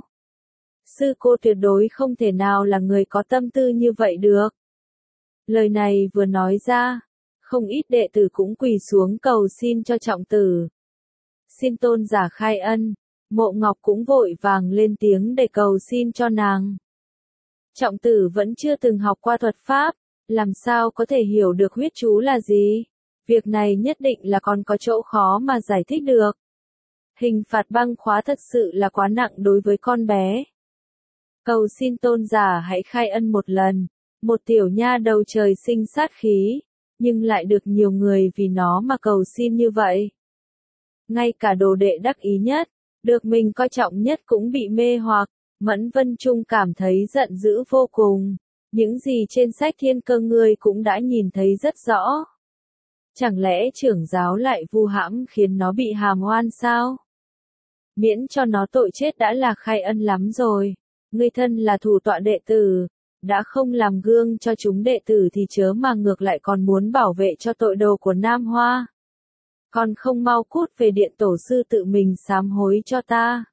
Sư cô tuyệt đối không thể nào là người có tâm tư như vậy được. Lời này vừa nói ra, không ít đệ tử cũng quỳ xuống cầu xin cho Trọng tử. Xin tôn giả khai ân, Mộ Ngọc cũng vội vàng lên tiếng để cầu xin cho nàng. Trọng tử vẫn chưa từng học qua thuật pháp, làm sao có thể hiểu được huyết chú là gì? Việc này nhất định là còn có chỗ khó mà giải thích được. Hình phạt băng khóa thật sự là quá nặng đối với con bé. Cầu xin tôn giả hãy khai ân một lần. Một tiểu nha đầu trời sinh sát khí, nhưng lại được nhiều người vì nó mà cầu xin như vậy. Ngay cả đồ đệ đắc ý nhất, được mình coi trọng nhất cũng bị mê hoặc. Mẫn Vân Trung cảm thấy giận dữ vô cùng. Những gì trên sách thiên cơ ngươi cũng đã nhìn thấy rất rõ. Chẳng lẽ trưởng giáo lại vu hãm khiến nó bị hàm oan sao? Miễn cho nó tội chết đã là khai ân lắm rồi. Ngươi thân là thủ tọa đệ tử, đã không làm gương cho chúng đệ tử thì chớ mà ngược lại còn muốn bảo vệ cho tội đồ của Nam Hoa. Còn không mau cút về điện tổ sư tự mình sám hối cho ta.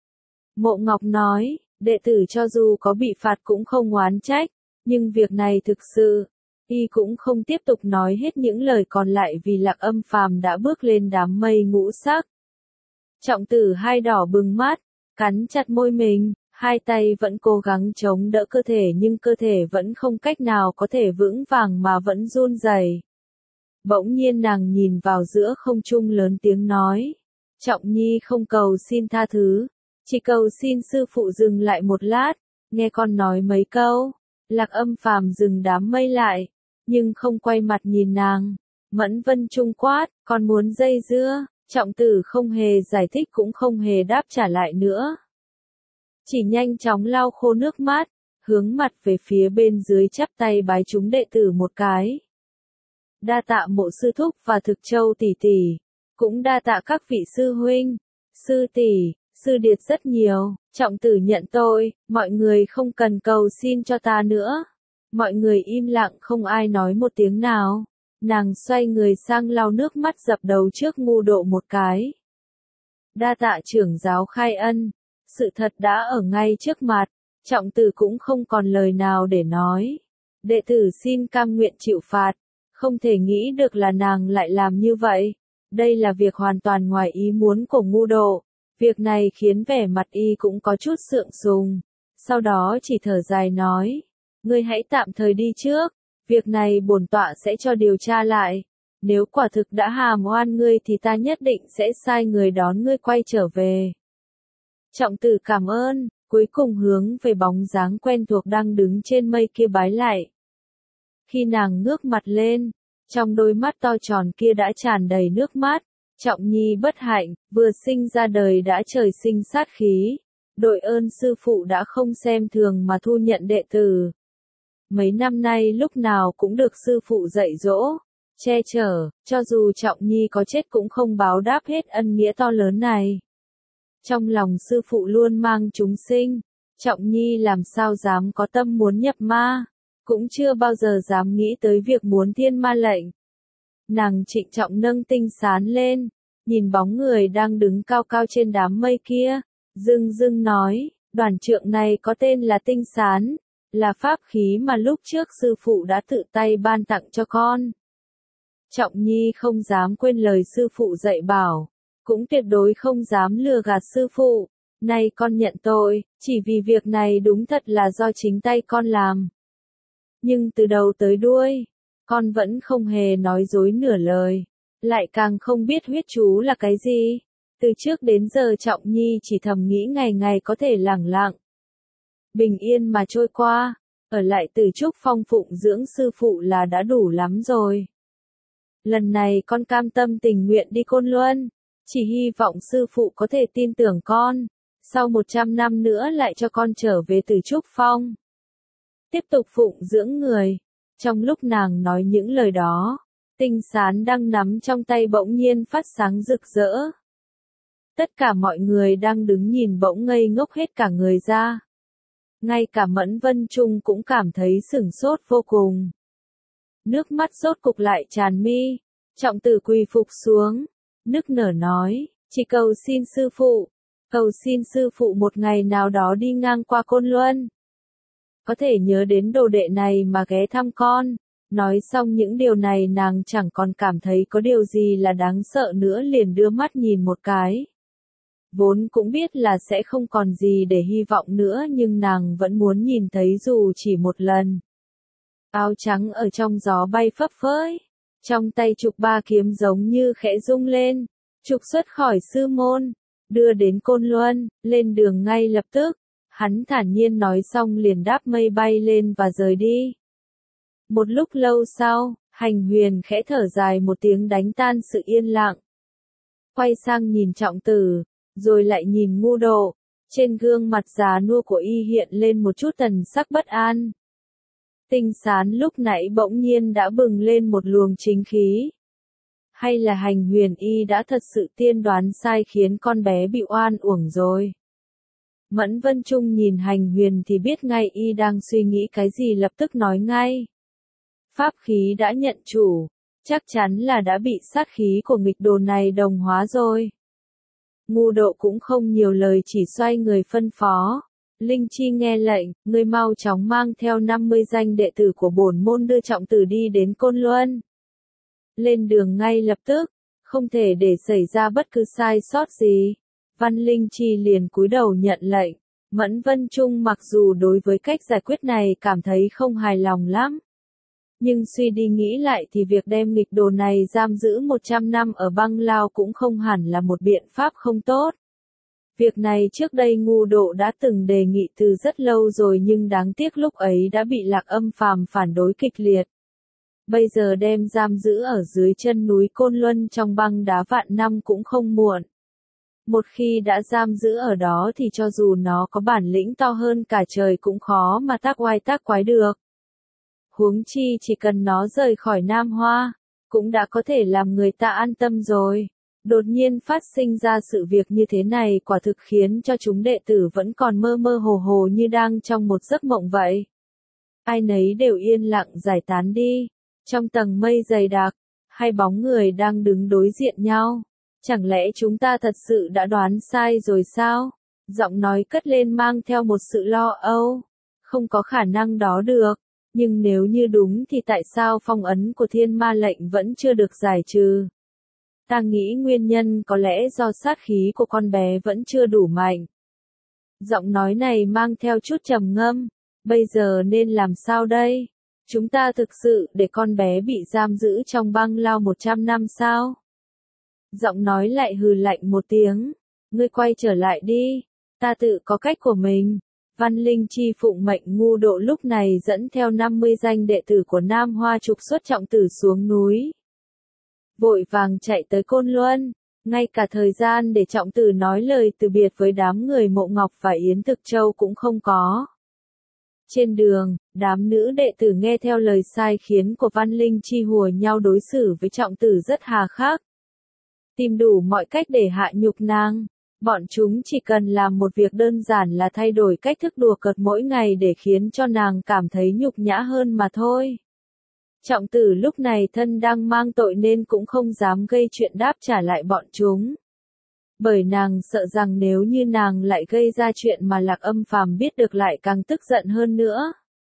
Mộ Ngọc nói, đệ tử cho dù có bị phạt cũng không oán trách, nhưng việc này thực sự Y cũng không tiếp tục nói hết những lời còn lại vì Lạc Âm Phàm đã bước lên đám mây ngũ sắc. Trọng Tử hai đỏ bừng mắt, cắn chặt môi mình, hai tay vẫn cố gắng chống đỡ cơ thể nhưng cơ thể vẫn không cách nào có thể vững vàng mà vẫn run rẩy. Bỗng nhiên nàng nhìn vào giữa không trung lớn tiếng nói. Trọng Nhi không cầu xin tha thứ, chỉ cầu xin sư phụ dừng lại một lát, nghe con nói mấy câu. Lạc Âm Phàm dừng đám mây lại, nhưng không quay mặt nhìn nàng. Mẫn Vân Trung quát, con muốn dây dưa, Trọng Tử không hề giải thích cũng không hề đáp trả lại nữa. Chỉ nhanh chóng lau khô nước mắt, hướng mặt về phía bên dưới chắp tay bái chúng đệ tử một cái. Đa tạ Mộ sư thúc và Thực Châu tỷ tỷ, cũng đa tạ các vị sư huynh, sư tỷ, sư điệt rất nhiều. Trọng Tử nhận tôi, mọi người không cần cầu xin cho ta nữa. Mọi người im lặng không ai nói một tiếng nào. Nàng xoay người sang lau nước mắt dập đầu trước Ngu Độ một cái. Đa tạ trưởng giáo khai ân, sự thật đã ở ngay trước mặt, Trọng Tử cũng không còn lời nào để nói. Đệ tử xin cam nguyện chịu phạt, không thể nghĩ được là nàng lại làm như vậy. Đây là việc hoàn toàn ngoài ý muốn của Ngu Độ. Việc này khiến vẻ mặt y cũng có chút sượng sùng. Sau đó chỉ thở dài nói, ngươi hãy tạm thời đi trước, việc này bổn tọa sẽ cho điều tra lại. Nếu quả thực đã hàm oan ngươi thì ta nhất định sẽ sai người đón ngươi quay trở về. Trọng Tử cảm ơn, cuối cùng hướng về bóng dáng quen thuộc đang đứng trên mây kia bái lại. Khi nàng ngước mặt lên, trong đôi mắt to tròn kia đã tràn đầy nước mắt. Trọng Nhi bất hạnh, vừa sinh ra đời đã trời sinh sát khí. Đội ơn sư phụ đã không xem thường mà thu nhận đệ tử. Mấy năm nay lúc nào cũng được sư phụ dạy dỗ, che chở, cho dù Trọng Nhi có chết cũng không báo đáp hết ân nghĩa to lớn này. Trong lòng sư phụ luôn mang chúng sinh, Trọng Nhi làm sao dám có tâm muốn nhập ma, cũng chưa bao giờ dám nghĩ tới việc muốn thiên ma lệnh. Nàng trịnh trọng nâng tinh sán lên, nhìn bóng người đang đứng cao cao trên đám mây kia, dưng dưng nói, đoàn trượng này có tên là tinh sán, là pháp khí mà lúc trước sư phụ đã tự tay ban tặng cho con. Trọng Nhi không dám quên lời sư phụ dạy bảo, cũng tuyệt đối không dám lừa gạt sư phụ. Nay con nhận tội, chỉ vì việc này đúng thật là do chính tay con làm. Nhưng từ đầu tới đuôi, con vẫn không hề nói dối nửa lời, lại càng không biết huyết chú là cái gì. Từ trước đến giờ Trọng Nhi chỉ thầm nghĩ ngày ngày có thể lẳng lặng, bình yên mà trôi qua, ở lại Từ Trúc Phong phụng dưỡng sư phụ là đã đủ lắm rồi. Lần này con cam tâm tình nguyện đi Côn Luân, chỉ hy vọng sư phụ có thể tin tưởng con, sau 100 năm nữa lại cho con trở về Từ Trúc Phong. Tiếp tục phụng dưỡng người. Trong lúc nàng nói những lời đó, tinh sán đang nắm trong tay bỗng nhiên phát sáng rực rỡ. Tất cả mọi người đang đứng nhìn bỗng ngây ngốc hết cả người ra. Ngay cả Mẫn Vân Trung cũng cảm thấy sửng sốt vô cùng. Nước mắt rốt cục lại tràn mi, Trọng Tử quỳ phục xuống, nức nở nói, chỉ cầu xin sư phụ một ngày nào đó đi ngang qua Côn Luân. Có thể nhớ đến đồ đệ này mà ghé thăm con. Nói xong những điều này nàng chẳng còn cảm thấy có điều gì là đáng sợ nữa, liền đưa mắt nhìn một cái. Vốn cũng biết là sẽ không còn gì để hy vọng nữa nhưng nàng vẫn muốn nhìn thấy dù chỉ một lần. Áo trắng ở trong gió bay phấp phới, trong tay trục ba kiếm giống như khẽ rung lên, trục xuất khỏi sư môn, đưa đến Côn Luân, lên đường ngay lập tức. Hắn thản nhiên nói xong liền đáp mây bay lên và rời đi. Một lúc lâu sau, Hành Huyền khẽ thở dài một tiếng đánh tan sự yên lặng. Quay sang nhìn Trọng Tử, rồi lại nhìn Ngu Độ, trên gương mặt già nua của y hiện lên một chút thần sắc bất an. Tinh sán lúc nãy bỗng nhiên đã bừng lên một luồng chính khí. Hay là Hành Huyền y đã thật sự tiên đoán sai khiến con bé bị oan uổng rồi. Mẫn Vân Trung nhìn Hành Huyền thì biết ngay y đang suy nghĩ cái gì, lập tức nói ngay. Pháp khí đã nhận chủ, chắc chắn là đã bị sát khí của nghịch đồ này đồng hóa rồi. Ngu Độ cũng không nhiều lời, chỉ xoay người phân phó. Linh Chi nghe lệnh, ngươi mau chóng mang theo 50 danh đệ tử của bổn môn đưa trọng tử đi đến Côn Luân. Lên đường ngay lập tức, không thể để xảy ra bất cứ sai sót gì. Văn Linh Chi liền cúi đầu nhận lệnh. Mẫn Vân Trung mặc dù đối với cách giải quyết này cảm thấy không hài lòng lắm. Nhưng suy đi nghĩ lại thì việc đem nghịch đồ này giam giữ 100 năm ở băng lao cũng không hẳn là một biện pháp không tốt. Việc này trước đây Ngu Độ đã từng đề nghị từ rất lâu rồi nhưng đáng tiếc lúc ấy đã bị Lạc Âm Phàm phản đối kịch liệt. Bây giờ đem giam giữ ở dưới chân núi Côn Luân trong băng đá vạn năm cũng không muộn. Một khi đã giam giữ ở đó thì cho dù nó có bản lĩnh to hơn cả trời cũng khó mà tác oai tác quái được. Huống chi chỉ cần nó rời khỏi Nam Hoa, cũng đã có thể làm người ta an tâm rồi. Đột nhiên phát sinh ra sự việc như thế này quả thực khiến cho chúng đệ tử vẫn còn mơ mơ hồ hồ như đang trong một giấc mộng vậy. Ai nấy đều yên lặng giải tán đi. Trong tầng mây dày đặc, hai bóng người đang đứng đối diện nhau. Chẳng lẽ chúng ta thật sự đã đoán sai rồi sao? Giọng nói cất lên mang theo một sự lo âu. Không có khả năng đó được. Nhưng nếu như đúng thì tại sao phong ấn của thiên ma lệnh vẫn chưa được giải trừ? Ta nghĩ nguyên nhân có lẽ do sát khí của con bé vẫn chưa đủ mạnh. Giọng nói này mang theo chút trầm ngâm. Bây giờ nên làm sao đây? Chúng ta thực sự để con bé bị giam giữ trong băng lao 100 năm sao? Giọng nói lại hừ lạnh một tiếng. Ngươi quay trở lại đi. Ta tự có cách của mình. Văn Linh Chi phụng mệnh Ngu Độ lúc này dẫn theo 50 danh đệ tử của Nam Hoa trục xuất trọng tử xuống núi. Vội vàng chạy tới Côn Luân. Ngay cả thời gian để trọng tử nói lời từ biệt với đám người Mộ Ngọc và Yến Thực Châu cũng không có. Trên đường, đám nữ đệ tử nghe theo lời sai khiến của Văn Linh Chi hùa nhau đối xử với trọng tử rất hà khắc. Tìm đủ mọi cách để hạ nhục nàng. Bọn chúng chỉ cần làm một việc đơn giản là thay đổi cách thức đùa cợt mỗi ngày để khiến cho nàng cảm thấy nhục nhã hơn mà thôi. Trọng tử lúc này thân đang mang tội nên cũng không dám gây chuyện đáp trả lại bọn chúng. Bởi nàng sợ rằng nếu như nàng lại gây ra chuyện mà Lạc Âm Phàm biết được lại càng tức giận hơn nữa.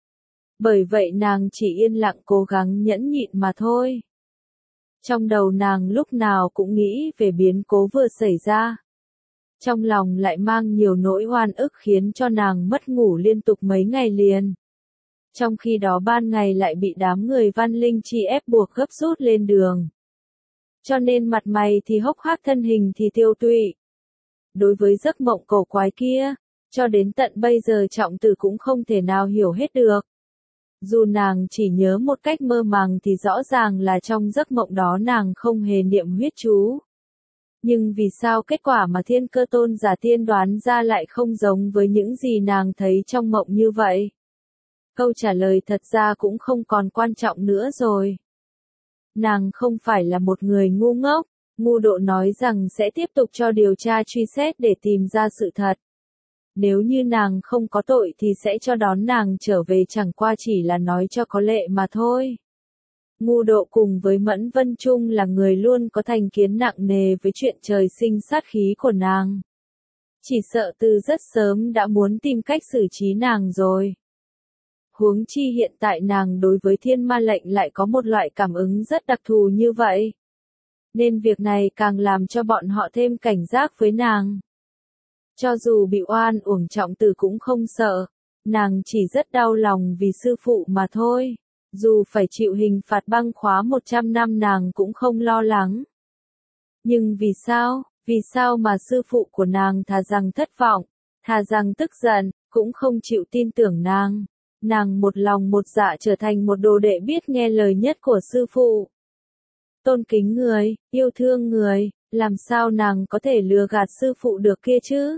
Bởi vậy nàng chỉ yên lặng cố gắng nhẫn nhịn mà thôi. Trong đầu nàng lúc nào cũng nghĩ về biến cố vừa xảy ra. Trong lòng lại mang nhiều nỗi oan ức khiến cho nàng mất ngủ liên tục mấy ngày liền. Trong khi đó ban ngày lại bị đám người Văn Linh Chi ép buộc gấp rút lên đường. Cho nên mặt mày thì hốc hác thân hình thì tiêu tụy. Đối với giấc mộng cổ quái kia, cho đến tận bây giờ trọng tử cũng không thể nào hiểu hết được. Dù nàng chỉ nhớ một cách mơ màng thì rõ ràng là trong giấc mộng đó nàng không hề niệm huyết chú. Nhưng vì sao kết quả mà Thiên Cơ Tôn giả tiên đoán ra lại không giống với những gì nàng thấy trong mộng như vậy? Câu trả lời thật ra cũng không còn quan trọng nữa rồi. Nàng không phải là một người ngu ngốc. Ngu Độ nói rằng sẽ tiếp tục cho điều tra truy xét để tìm ra sự thật. Nếu như nàng không có tội thì sẽ cho đón nàng trở về, chẳng qua chỉ là nói cho có lệ mà thôi. Ngu Độ cùng với Mẫn Vân Trung là người luôn có thành kiến nặng nề với chuyện trời sinh sát khí của nàng. Chỉ sợ từ rất sớm đã muốn tìm cách xử trí nàng rồi. Huống chi hiện tại nàng đối với thiên ma lệnh lại có một loại cảm ứng rất đặc thù như vậy. Nên việc này càng làm cho bọn họ thêm cảnh giác với nàng. Cho dù bị oan uổng trọng tử cũng không sợ. Nàng chỉ rất đau lòng vì sư phụ mà thôi. Dù phải chịu hình phạt băng khóa 100 năm nàng cũng không lo lắng. Nhưng vì sao? Vì sao mà sư phụ của nàng thà rằng thất vọng, thà rằng tức giận, cũng không chịu tin tưởng nàng. Nàng một lòng một dạ trở thành một đồ đệ biết nghe lời nhất của sư phụ. Tôn kính người, yêu thương người, làm sao nàng có thể lừa gạt sư phụ được kia chứ?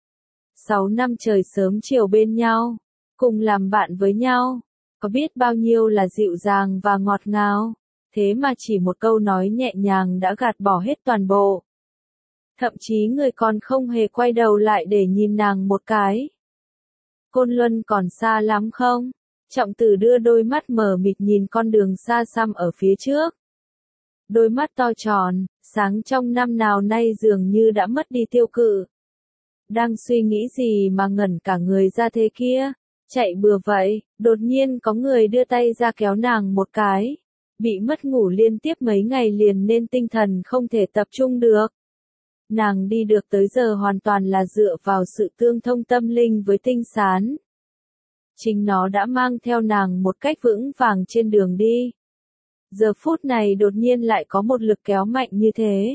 6 năm trời sớm chiều bên nhau, cùng làm bạn với nhau, có biết bao nhiêu là dịu dàng và ngọt ngào, thế mà chỉ một câu nói nhẹ nhàng đã gạt bỏ hết toàn bộ. Thậm chí người còn không hề quay đầu lại để nhìn nàng một cái. Côn Luân còn xa lắm không? Trọng tử đưa đôi mắt mờ mịt nhìn con đường xa xăm ở phía trước. Đôi mắt to tròn, sáng trong năm nào nay dường như đã mất đi tiêu cự. Đang suy nghĩ gì mà ngẩn cả người ra thế kia? Chạy bừa vậy, đột nhiên có người đưa tay ra kéo nàng một cái. Bị mất ngủ liên tiếp mấy ngày liền nên tinh thần không thể tập trung được. Nàng đi được tới giờ hoàn toàn là dựa vào sự tương thông tâm linh với tinh sán. Chính nó đã mang theo nàng một cách vững vàng trên đường đi. Giờ phút này đột nhiên lại có một lực kéo mạnh như thế.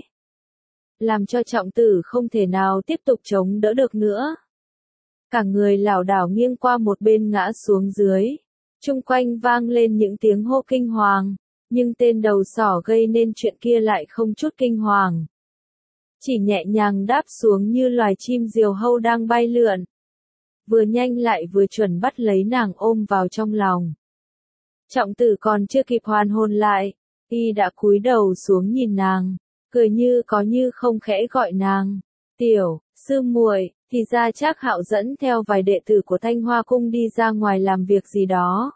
Làm cho Trọng Tử không thể nào tiếp tục chống đỡ được nữa. Cả người lảo đảo nghiêng qua một bên ngã xuống dưới. Chung quanh vang lên những tiếng hô kinh hoàng. Nhưng tên đầu sỏ gây nên chuyện kia lại không chút kinh hoàng. Chỉ nhẹ nhàng đáp xuống như loài chim diều hâu đang bay lượn. Vừa nhanh lại vừa chuẩn bắt lấy nàng ôm vào trong lòng. Trọng Tử còn chưa kịp hoàn hồn lại, y đã cúi đầu xuống nhìn nàng, cười như có như không khẽ gọi nàng, "Tiểu sư muội." Thì ra Trác Hạo dẫn theo vài đệ tử của Thanh Hoa cung đi ra ngoài làm việc gì đó.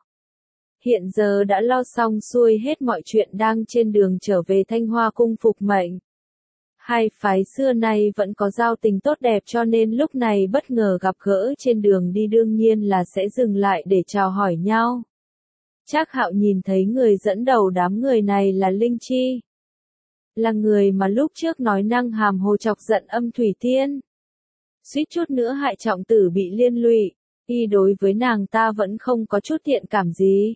Hiện giờ đã lo xong xuôi hết mọi chuyện, đang trên đường trở về Thanh Hoa cung phục mệnh. Hai phái xưa nay vẫn có giao tình tốt đẹp, cho nên lúc này bất ngờ gặp gỡ trên đường đi đương nhiên là sẽ dừng lại để chào hỏi nhau. Trác Hạo nhìn thấy người dẫn đầu đám người này là Linh Chi. Là người mà lúc trước nói năng hàm hồ chọc giận Âm Thủy Tiên. Suýt chút nữa hại Trọng Tử bị liên lụy, y đối với nàng ta vẫn không có chút thiện cảm gì.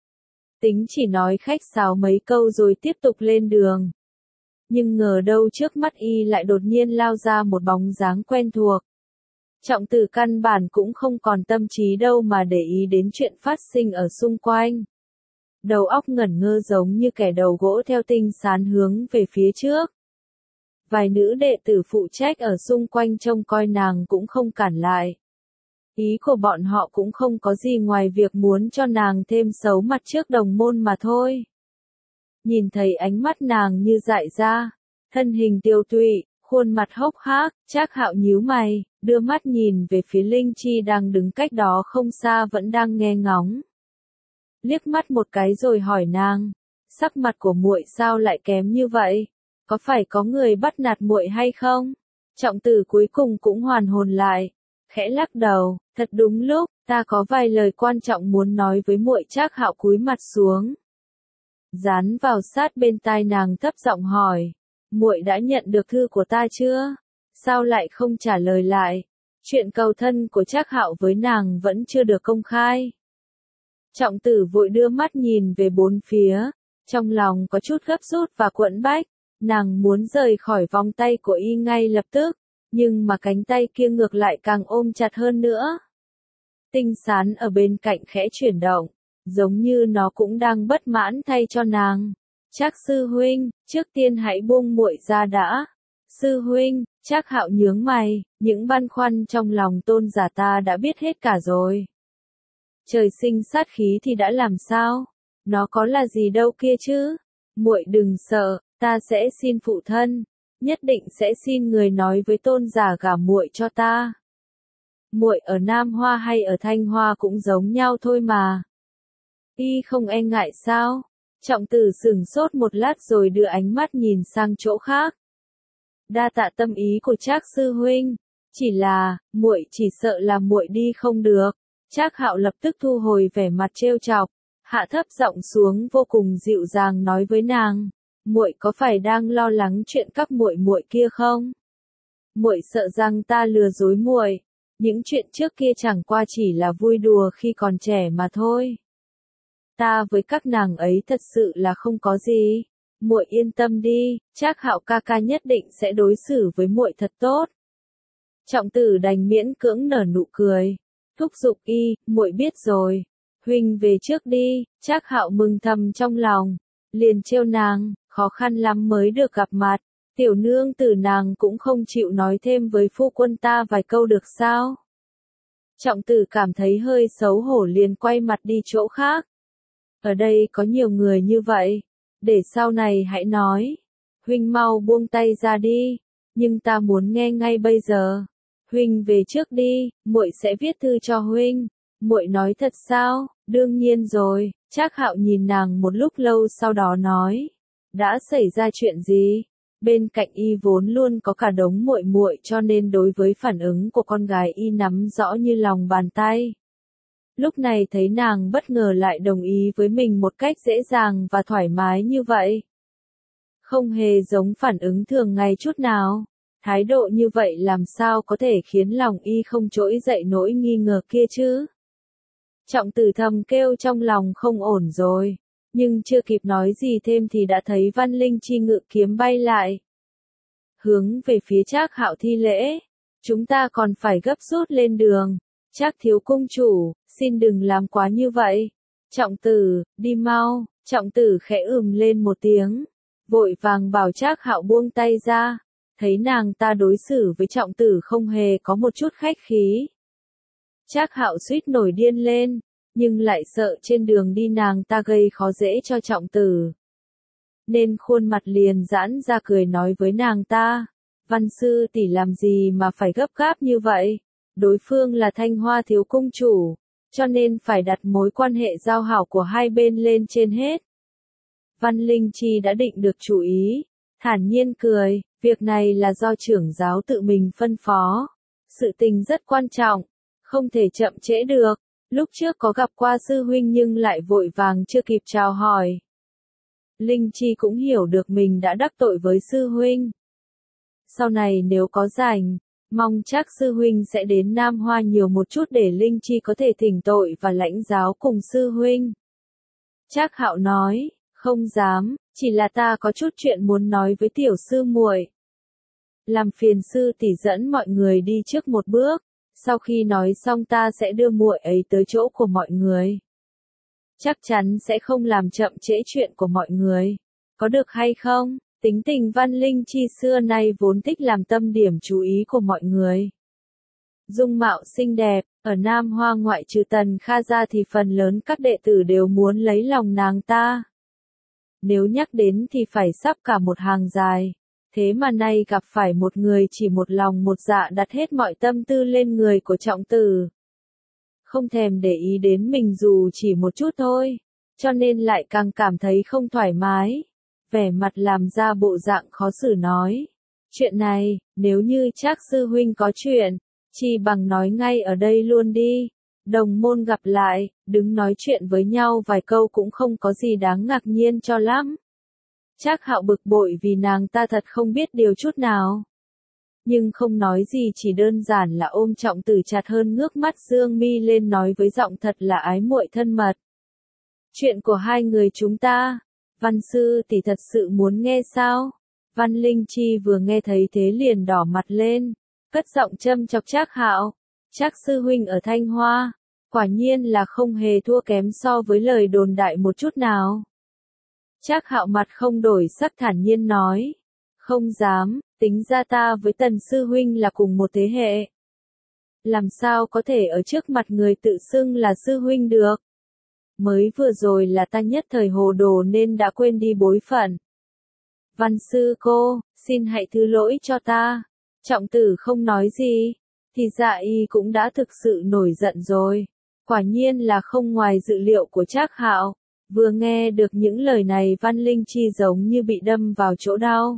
Tính chỉ nói khách sáo mấy câu rồi tiếp tục lên đường. Nhưng ngờ đâu trước mắt y lại đột nhiên lao ra một bóng dáng quen thuộc. Trọng Tử căn bản cũng không còn tâm trí đâu mà để ý đến chuyện phát sinh ở xung quanh. Đầu óc ngẩn ngơ giống như kẻ đầu gỗ theo tinh sán hướng về phía trước. Vài nữ đệ tử phụ trách ở xung quanh trông coi nàng cũng không cản lại. Ý của bọn họ cũng không có gì ngoài việc muốn cho nàng thêm xấu mặt trước đồng môn mà thôi. Nhìn thấy ánh mắt nàng như dại ra, thân hình tiêu tụy, khuôn mặt hốc hác, Trác Hạo nhíu mày, đưa mắt nhìn về phía Linh Chi đang đứng cách đó không xa vẫn đang nghe ngóng. Liếc mắt một cái rồi hỏi nàng, sắc mặt của muội sao lại kém như vậy? Có phải có người bắt nạt muội hay không? Trọng Tử cuối cùng cũng hoàn hồn lại, khẽ lắc đầu, thật đúng lúc, ta có vài lời quan trọng muốn nói với muội. Trác Hạo cúi mặt xuống, dán vào sát bên tai nàng thấp giọng hỏi, muội đã nhận được thư của ta chưa? Sao lại không trả lời lại? Chuyện cầu thân của Trác Hạo với nàng vẫn chưa được công khai. Trọng Tử vội đưa mắt nhìn về bốn phía, trong lòng có chút gấp rút và quẫn bách, nàng muốn rời khỏi vòng tay của y ngay lập tức, nhưng mà cánh tay kia ngược lại càng ôm chặt hơn nữa. Tinh sán ở bên cạnh khẽ chuyển động, giống như nó cũng đang bất mãn thay cho nàng. Trác sư huynh, trước tiên hãy buông muội ra đã. Sư huynh, Trác Hạo nhướng mày, những băn khoăn trong lòng tôn giả ta đã biết hết cả rồi. Trời sinh sát khí thì đã làm sao? Nó có là gì đâu kia chứ? Muội đừng sợ, ta sẽ xin phụ thân, nhất định sẽ xin người nói với tôn giả gả muội cho ta. Muội ở Nam Hoa hay ở Thanh Hoa cũng giống nhau thôi mà. Y không e ngại sao? Trọng Tử sửng sốt một lát rồi đưa ánh mắt nhìn sang chỗ khác. Đa tạ tâm ý của Trác sư huynh, chỉ là, muội chỉ sợ là muội đi không được. Trác Hạo lập tức thu hồi vẻ mặt trêu chọc, hạ thấp giọng xuống vô cùng dịu dàng nói với nàng, muội có phải đang lo lắng chuyện các muội muội kia không? Muội sợ rằng ta lừa dối muội, những chuyện trước kia chẳng qua chỉ là vui đùa khi còn trẻ mà thôi. Ta với các nàng ấy thật sự là không có gì. Muội yên tâm đi, Trác Hạo ca ca nhất định sẽ đối xử với muội thật tốt. Trọng Tử đành miễn cưỡng nở nụ cười, thúc giục y, muội biết rồi, huynh về trước đi. Trác Hạo mừng thầm trong lòng, liền trêu nàng, khó khăn lắm mới được gặp mặt, tiểu nương tử nàng cũng không chịu nói thêm với phu quân ta vài câu được sao? Trọng Tử cảm thấy hơi xấu hổ liền quay mặt đi chỗ khác. Ở đây có nhiều người như vậy, để sau này hãy nói. Huynh mau buông tay ra đi, nhưng ta muốn nghe ngay bây giờ. Huynh về trước đi, muội sẽ viết thư cho huynh. Muội nói thật sao? Đương nhiên rồi. Trác Hạo nhìn nàng một lúc lâu sau đó nói, đã xảy ra chuyện gì? Bên cạnh y vốn luôn có cả đống muội muội cho nên đối với phản ứng của con gái y nắm rõ như lòng bàn tay. Lúc này thấy nàng bất ngờ lại đồng ý với mình một cách dễ dàng và thoải mái như vậy. Không hề giống phản ứng thường ngày chút nào. Thái độ như vậy làm sao có thể khiến lòng y không trỗi dậy nỗi nghi ngờ kia chứ? Trọng Tử thầm kêu trong lòng không ổn rồi, nhưng chưa kịp nói gì thêm thì đã thấy Văn Linh Chi ngự kiếm bay lại. Hướng về phía Trác Hạo thi lễ, chúng ta còn phải gấp rút lên đường. Trác thiếu cung chủ, xin đừng làm quá như vậy. Trọng Tử, đi mau. Trọng Tử khẽ lên một tiếng, vội vàng bảo Trác Hạo buông tay ra. Thấy nàng ta đối xử với Trọng Tử không hề có một chút khách khí. Trác Hạo suýt nổi điên lên, nhưng lại sợ trên đường đi nàng ta gây khó dễ cho Trọng Tử. Nên khuôn mặt liền giãn ra cười nói với nàng ta, Văn sư tỷ làm gì mà phải gấp gáp như vậy, đối phương là Thanh Hoa thiếu cung chủ, cho nên phải đặt mối quan hệ giao hảo của hai bên lên trên hết. Văn Linh Chi đã định được chủ ý, thản nhiên cười, việc này là do trưởng giáo tự mình phân phó. Sự tình rất quan trọng, không thể chậm trễ được, lúc trước có gặp qua sư huynh nhưng lại vội vàng chưa kịp chào hỏi. Linh Chi cũng hiểu được mình đã đắc tội với sư huynh. Sau này nếu có rảnh, mong chắc sư huynh sẽ đến Nam Hoa nhiều một chút để Linh Chi có thể thỉnh tội và lãnh giáo cùng sư huynh. Trác Hạo nói, không dám, chỉ là ta có chút chuyện muốn nói với tiểu sư muội. Làm phiền sư tỷ dẫn mọi người đi trước một bước, sau khi nói xong ta sẽ đưa muội ấy tới chỗ của mọi người. Chắc chắn sẽ không làm chậm trễ chuyện của mọi người. Có được hay không? Tính tình Văn Linh Chi xưa nay vốn thích làm tâm điểm chú ý của mọi người. Dung mạo xinh đẹp, ở Nam Hoa ngoại trừ Tần Kha ra thì phần lớn các đệ tử đều muốn lấy lòng nàng ta. Nếu nhắc đến thì phải sắp cả một hàng dài. Thế mà nay gặp phải một người chỉ một lòng một dạ đặt hết mọi tâm tư lên người của Trọng Tử. Không thèm để ý đến mình dù chỉ một chút thôi, cho nên lại càng cảm thấy không thoải mái. Vẻ mặt làm ra bộ dạng khó xử nói. Chuyện này, nếu như Trác sư huynh có chuyện, chi bằng nói ngay ở đây luôn đi. Đồng môn gặp lại, đứng nói chuyện với nhau vài câu cũng không có gì đáng ngạc nhiên cho lắm. Trác Hạo bực bội vì nàng ta thật không biết điều chút nào. Nhưng không nói gì chỉ đơn giản là ôm Trọng Tử chặt hơn ngước mắt dương mi lên nói với giọng thật là ái muội thân mật. Chuyện của hai người chúng ta, Văn sư tỷ thật sự muốn nghe sao? Văn Linh Chi vừa nghe thấy thế liền đỏ mặt lên, cất giọng châm chọc Trác Hạo. Trác sư huynh ở Thanh Hoa, quả nhiên là không hề thua kém so với lời đồn đại một chút nào. Trác Hạo mặt không đổi sắc thản nhiên nói, không dám, tính ra ta với Tần sư huynh là cùng một thế hệ. Làm sao có thể ở trước mặt người tự xưng là sư huynh được? Mới vừa rồi là ta nhất thời hồ đồ nên đã quên đi bối phận. Văn sư cô, xin hãy thứ lỗi cho ta. Trọng Tử không nói gì, thì dạ y cũng đã thực sự nổi giận rồi. Quả nhiên là không ngoài dự liệu của Trác Hạo. Vừa nghe được những lời này Văn Linh Chi giống như bị đâm vào chỗ đau.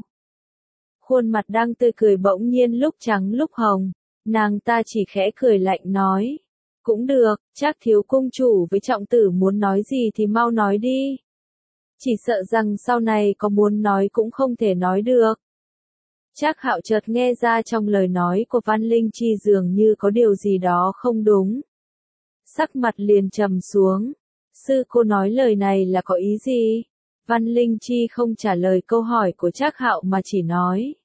Khuôn mặt đang tươi cười bỗng nhiên lúc trắng lúc hồng, nàng ta chỉ khẽ cười lạnh nói. Cũng được, Trác thiếu cung chủ với Trọng Tử muốn nói gì thì mau nói đi. Chỉ sợ rằng sau này có muốn nói cũng không thể nói được. Trác Hạo chợt nghe ra trong lời nói của Văn Linh Chi dường như có điều gì đó không đúng. Sắc mặt liền trầm xuống. Sư cô nói lời này là có ý gì? Văn Linh Chi không trả lời câu hỏi của Trác Hạo mà chỉ nói.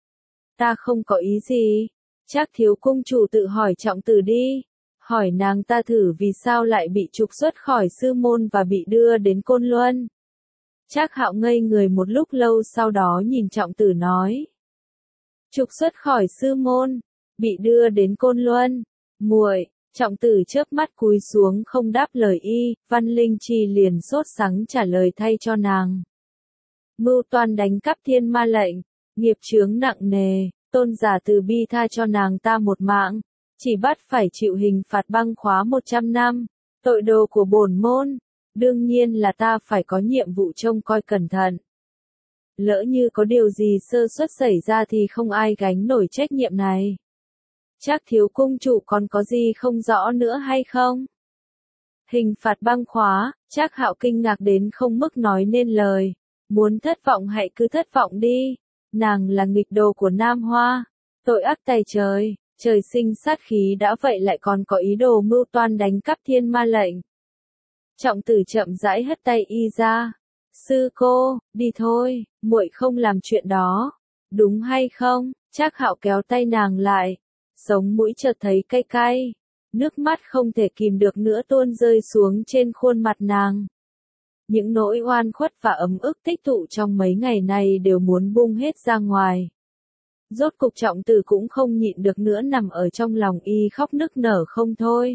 Ta không có ý gì. Trác thiếu cung chủ tự hỏi Trọng Tử đi. Hỏi nàng ta thử vì sao lại bị trục xuất khỏi sư môn và bị đưa đến Côn Luân. Trác Hạo ngây người một lúc lâu sau đó nhìn Trọng Tử nói. Trục xuất khỏi sư môn, bị đưa đến Côn Luân. Muội. Trọng Tử chớp mắt cúi xuống không đáp lời y, Văn Linh Chi liền sốt sắng trả lời thay cho nàng. Mưu toan đánh cắp thiên ma lệnh, nghiệp chướng nặng nề, tôn giả từ bi tha cho nàng ta một mạng, chỉ bắt phải chịu hình phạt băng khóa 100 năm, tội đồ của bổn môn, đương nhiên là ta phải có nhiệm vụ trông coi cẩn thận. lỡ như có điều gì sơ suất xảy ra thì không ai gánh nổi trách nhiệm này. Trác thiếu cung chủ còn có gì không rõ nữa hay không? Hình phạt băng khóa, Trác Hạo kinh ngạc đến không mức nói nên lời. Muốn thất vọng hãy cứ thất vọng đi. Nàng là nghịch đồ của Nam Hoa. Tội ác tày trời, trời sinh sát khí đã vậy lại còn có ý đồ mưu toan đánh cắp thiên ma lệnh. Trọng tử chậm rãi hất tay y ra. Sư cô, đi thôi, muội không làm chuyện đó. Đúng hay không? Trác Hạo kéo tay nàng lại. Sống mũi chợt thấy cay cay. Nước mắt không thể kìm được nữa tuôn rơi xuống trên khuôn mặt nàng. Những nỗi oan khuất và ấm ức tích tụ trong mấy ngày này đều muốn bung hết ra ngoài. Rốt cục Trọng tử cũng không nhịn được nữa nằm ở trong lòng y khóc nức nở không thôi.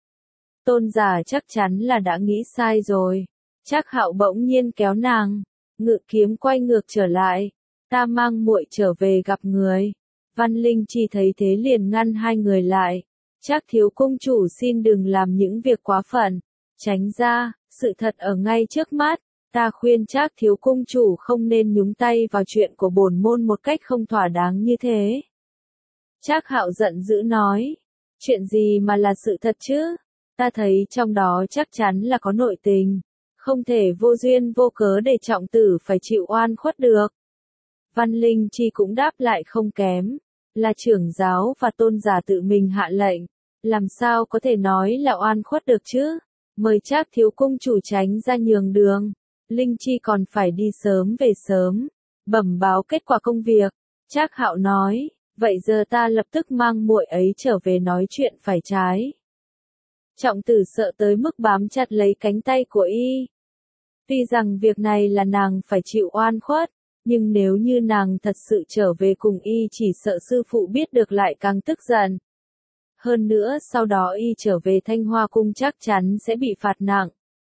Tôn giả chắc chắn là đã nghĩ sai rồi. Trác Hạo bỗng nhiên kéo nàng, ngự kiếm quay ngược trở lại. Ta mang muội trở về gặp người. Văn Linh Chi thấy thế liền ngăn hai người lại. Trác thiếu cung chủ xin đừng làm những việc quá phận. Tránh ra, sự thật ở ngay trước mắt. Ta khuyên Trác thiếu cung chủ không nên nhúng tay vào chuyện của bổn môn một cách không thỏa đáng như thế. Trác Hạo giận dữ nói. Chuyện gì mà là sự thật chứ? Ta thấy trong đó chắc chắn là có nội tình. Không thể vô duyên vô cớ để Trọng tử phải chịu oan khuất được. Văn Linh Chi cũng đáp lại không kém. Là trưởng giáo và tôn giả tự mình hạ lệnh. Làm sao có thể nói là oan khuất được chứ? Mời Trác thiếu cung chủ tránh ra nhường đường. Linh Chi còn phải đi sớm về sớm. Bẩm báo kết quả công việc. Trác Hạo nói. Vậy giờ ta lập tức mang muội ấy trở về nói chuyện phải trái. Trọng tử sợ tới mức bám chặt lấy cánh tay của y. Tuy rằng việc này là nàng phải chịu oan khuất, nhưng nếu như nàng thật sự trở về cùng y chỉ sợ sư phụ biết được lại càng tức giận. Hơn nữa sau đó y trở về Thanh Hoa cung chắc chắn sẽ bị phạt nặng.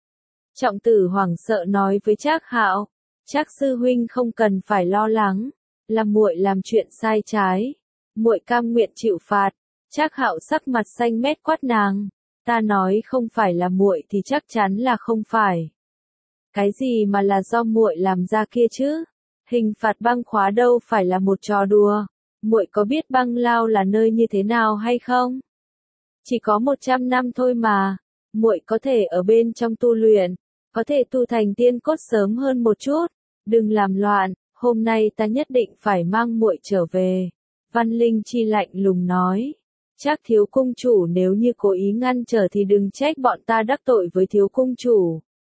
Trọng tử hoảng sợ nói với Trác Hạo, Trác sư huynh không cần phải lo lắng, là muội làm chuyện sai trái, muội cam nguyện chịu phạt. Trác Hạo sắc mặt xanh mét quát nàng, ta nói không phải là muội thì chắc chắn là không phải. Cái gì mà là do muội làm ra kia chứ? Hình phạt băng khóa đâu phải là một trò đùa. Muội có biết băng lao là nơi như thế nào hay không? Chỉ có 100 năm thôi mà. Muội có thể ở bên trong tu luyện, có thể tu thành tiên cốt sớm hơn một chút. Đừng làm loạn, hôm nay ta nhất định phải mang muội trở về. Văn Linh Chi lạnh lùng nói. Trác thiếu cung chủ nếu như cố ý ngăn trở thì đừng trách bọn ta đắc tội với thiếu cung chủ.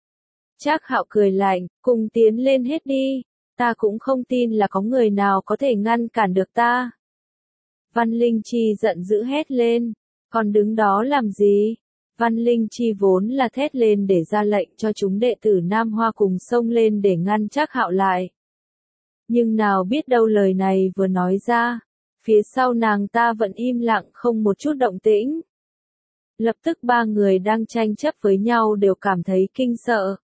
Trác Hạo cười lạnh, cùng tiến lên hết đi. Ta cũng không tin là có người nào có thể ngăn cản được ta. Văn Linh Chi giận dữ hét lên. Còn đứng đó làm gì? Văn Linh Chi vốn là thét lên để ra lệnh cho chúng đệ tử Nam Hoa cùng xông lên để ngăn Trác Hạo lại. Nhưng nào biết đâu lời này vừa nói ra, phía sau nàng ta vẫn im lặng không một chút động tĩnh. Lập tức ba người đang tranh chấp với nhau đều cảm thấy kinh sợ.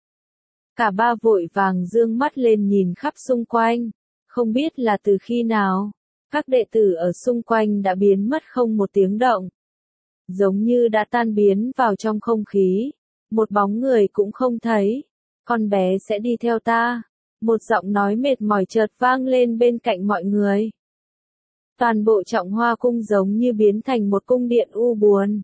Cả ba vội vàng dương mắt lên nhìn khắp xung quanh, không biết là từ khi nào, các đệ tử ở xung quanh đã biến mất không một tiếng động. Giống như đã tan biến vào trong không khí, một bóng người cũng không thấy, con bé sẽ đi theo ta. Một giọng nói mệt mỏi chợt vang lên bên cạnh mọi người. Toàn bộ Trọng Hoa cung giống như biến thành một cung điện u buồn.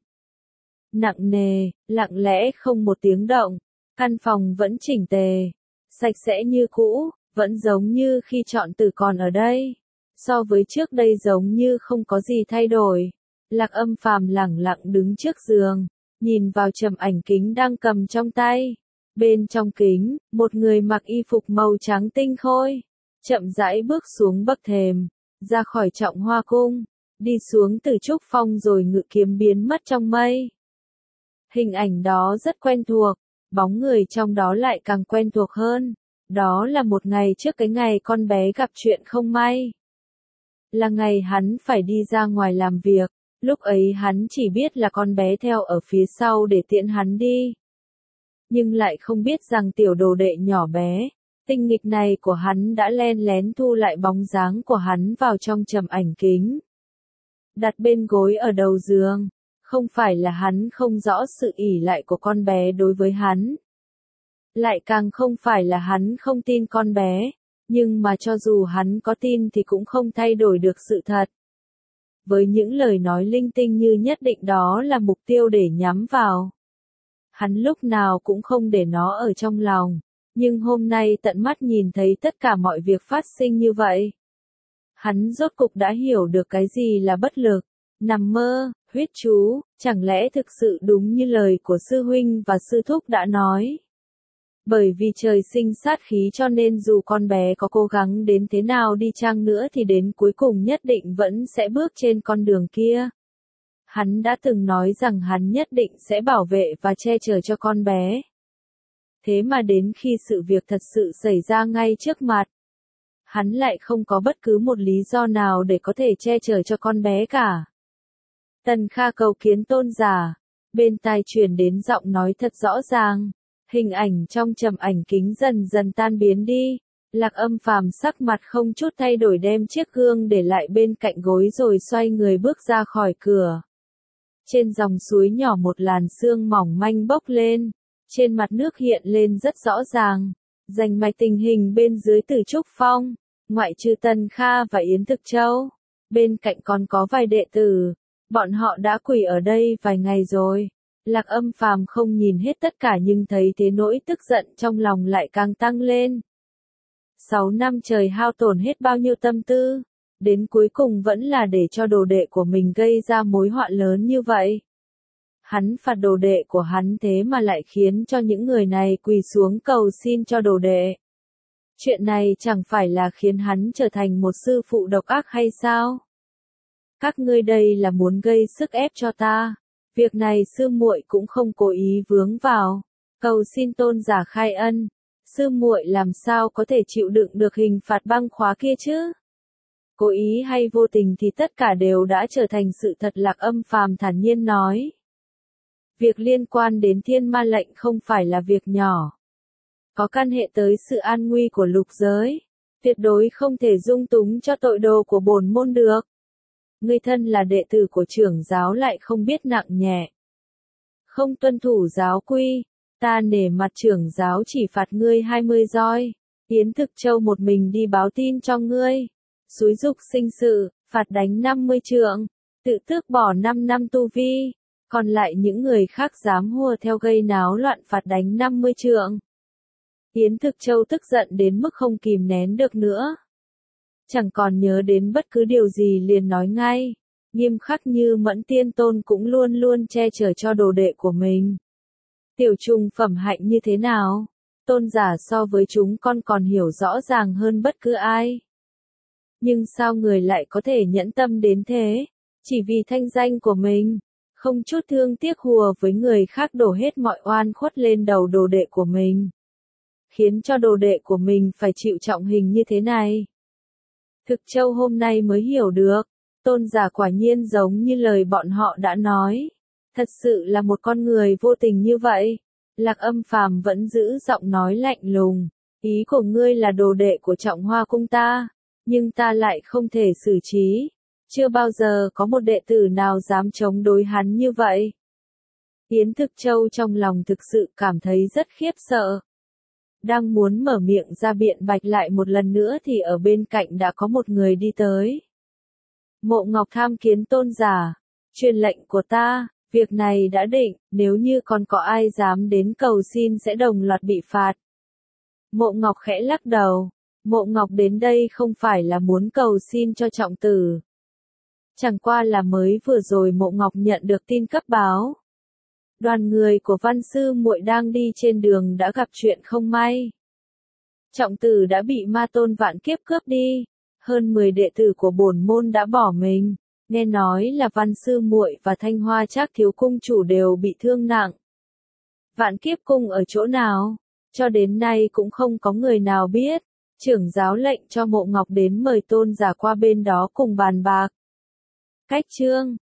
Nặng nề, lặng lẽ không một tiếng động, căn phòng vẫn chỉnh tề, sạch sẽ như cũ, vẫn giống như khi Chọn Tử còn ở đây. So với trước đây giống như không có gì thay đổi. Lạc Âm Phàm lẳng lặng đứng trước giường, nhìn vào trầm ảnh kính đang cầm trong tay. Bên trong kính, một người mặc y phục màu trắng tinh khôi, chậm rãi bước xuống bậc thềm, ra khỏi Trọng Hoa cung, đi xuống từ trúc phong rồi ngự kiếm biến mất trong mây. Hình ảnh đó rất quen thuộc, bóng người trong đó lại càng quen thuộc hơn. Đó là một ngày trước cái ngày con bé gặp chuyện không may. Là ngày hắn phải đi ra ngoài làm việc, lúc ấy hắn chỉ biết là con bé theo ở phía sau để tiễn hắn đi. Nhưng lại không biết rằng tiểu đồ đệ nhỏ bé, tinh nghịch này của hắn đã len lén thu lại bóng dáng của hắn vào trong trầm ảnh kính. Đặt bên gối ở đầu giường, không phải là hắn không rõ sự ỷ lại của con bé đối với hắn. Lại càng không phải là hắn không tin con bé, Nhưng mà cho dù hắn có tin thì cũng không thay đổi được sự thật. Với những lời nói linh tinh như nhất định đó là mục tiêu để nhắm vào. Hắn lúc nào cũng không để nó ở trong lòng, nhưng hôm nay tận mắt nhìn thấy tất cả mọi việc phát sinh như vậy. Hắn rốt cục đã hiểu được cái gì là bất lực, nằm mơ, huyết chú, chẳng lẽ thực sự đúng như lời của sư huynh và sư thúc đã nói. Bởi vì trời sinh sát khí cho nên dù con bé có cố gắng đến thế nào đi chăng nữa thì đến cuối cùng nhất định vẫn sẽ bước trên con đường kia. Hắn đã từng nói rằng hắn nhất định sẽ bảo vệ và che chở cho con bé. Thế mà đến khi sự việc thật sự xảy ra ngay trước mặt, hắn lại không có bất cứ một lý do nào để có thể che chở cho con bé cả. Tần Kha cầu kiến tôn giả, bên tai truyền đến giọng nói thật rõ ràng, hình ảnh trong trầm ảnh kính dần dần tan biến đi, Lạc Âm Phàm sắc mặt không chút thay đổi đem chiếc gương để lại bên cạnh gối rồi xoay người bước ra khỏi cửa. Trên dòng suối nhỏ một làn sương mỏng manh bốc lên, trên mặt nước hiện lên rất rõ ràng, rành mạch tình hình bên dưới Từ Trúc Phong, ngoại trừ Tần Kha và Yến Thực Châu, bên cạnh còn có vài đệ tử, bọn họ đã quỳ ở đây vài ngày rồi. Lạc Âm Phàm không nhìn hết tất cả nhưng thấy thế nỗi tức giận trong lòng lại càng tăng lên. 6 năm trời hao tổn hết bao nhiêu tâm tư, đến cuối cùng vẫn là để cho đồ đệ của mình gây ra mối họa lớn như vậy. Hắn phạt đồ đệ của hắn thế mà lại khiến cho những người này quỳ xuống cầu xin cho đồ đệ. Chuyện này chẳng phải là khiến hắn trở thành một sư phụ độc ác hay sao? Các ngươi đây là muốn gây sức ép cho ta. Việc này sư muội cũng không cố ý vướng vào, cầu xin tôn giả khai ân, sư muội làm sao có thể chịu đựng được hình phạt băng khóa kia chứ? Cố ý hay vô tình thì tất cả đều đã trở thành sự thật. Lạc Âm Phàm thản nhiên nói. Việc liên quan đến thiên ma lệnh không phải là việc nhỏ. Có căn hệ tới sự an nguy của lục giới, tuyệt đối không thể dung túng cho tội đồ của bổn môn được. Ngươi thân là đệ tử của trưởng giáo lại không biết nặng nhẹ. Không tuân thủ giáo quy, ta nể mặt trưởng giáo chỉ phạt ngươi 20 roi. Yến Thực Châu một mình đi báo tin cho ngươi. Xúi dục sinh sự, phạt đánh 50 trượng, tự tước bỏ 5 năm tu vi. Còn lại những người khác dám hùa theo gây náo loạn phạt đánh 50 trượng. Yến Thực Châu tức giận đến mức không kìm nén được nữa. Chẳng còn nhớ đến bất cứ điều gì liền nói ngay, nghiêm khắc như Mẫn Tiên Tôn cũng luôn luôn che chở cho đồ đệ của mình. Tiểu trùng phẩm hạnh như thế nào? Tôn giả so với chúng con còn hiểu rõ ràng hơn bất cứ ai. Nhưng sao người lại có thể nhẫn tâm đến thế? Chỉ vì thanh danh của mình, không chút thương tiếc hùa với người khác đổ hết mọi oan khuất lên đầu đồ đệ của mình. Khiến cho đồ đệ của mình phải chịu trọng hình như thế này. Thực Châu hôm nay mới hiểu được, tôn giả quả nhiên giống như lời bọn họ đã nói. Thật sự là một con người vô tình như vậy. Lạc Âm Phàm vẫn giữ giọng nói lạnh lùng. Ý của ngươi là đồ đệ của Trọng Hoa Cung ta, nhưng ta lại không thể xử trí. Chưa bao giờ có một đệ tử nào dám chống đối hắn như vậy. Yến Thực Châu trong lòng thực sự cảm thấy rất khiếp sợ. Đang muốn mở miệng ra biện bạch lại một lần nữa thì ở bên cạnh đã có một người đi tới. Mộ Ngọc tham kiến tôn giả, truyền lệnh của ta, việc này đã định, nếu như còn có ai dám đến cầu xin sẽ đồng loạt bị phạt. Mộ Ngọc khẽ lắc đầu, Mộ Ngọc đến đây không phải là muốn cầu xin cho trọng tử. Chẳng qua là mới vừa rồi Mộ Ngọc nhận được tin cấp báo. Đoàn người của Văn Sư muội đang đi trên đường đã gặp chuyện không may. Trọng tử đã bị ma tôn vạn kiếp cướp đi, hơn 10 đệ tử của bổn môn đã bỏ mình, nghe nói là Văn Sư muội và Thanh Hoa Trác thiếu cung chủ đều bị thương nặng. Vạn kiếp cung ở chỗ nào? Cho đến nay cũng không có người nào biết, trưởng giáo lệnh cho Mộ Ngọc đến mời tôn giả qua bên đó cùng bàn bạc. Cách chương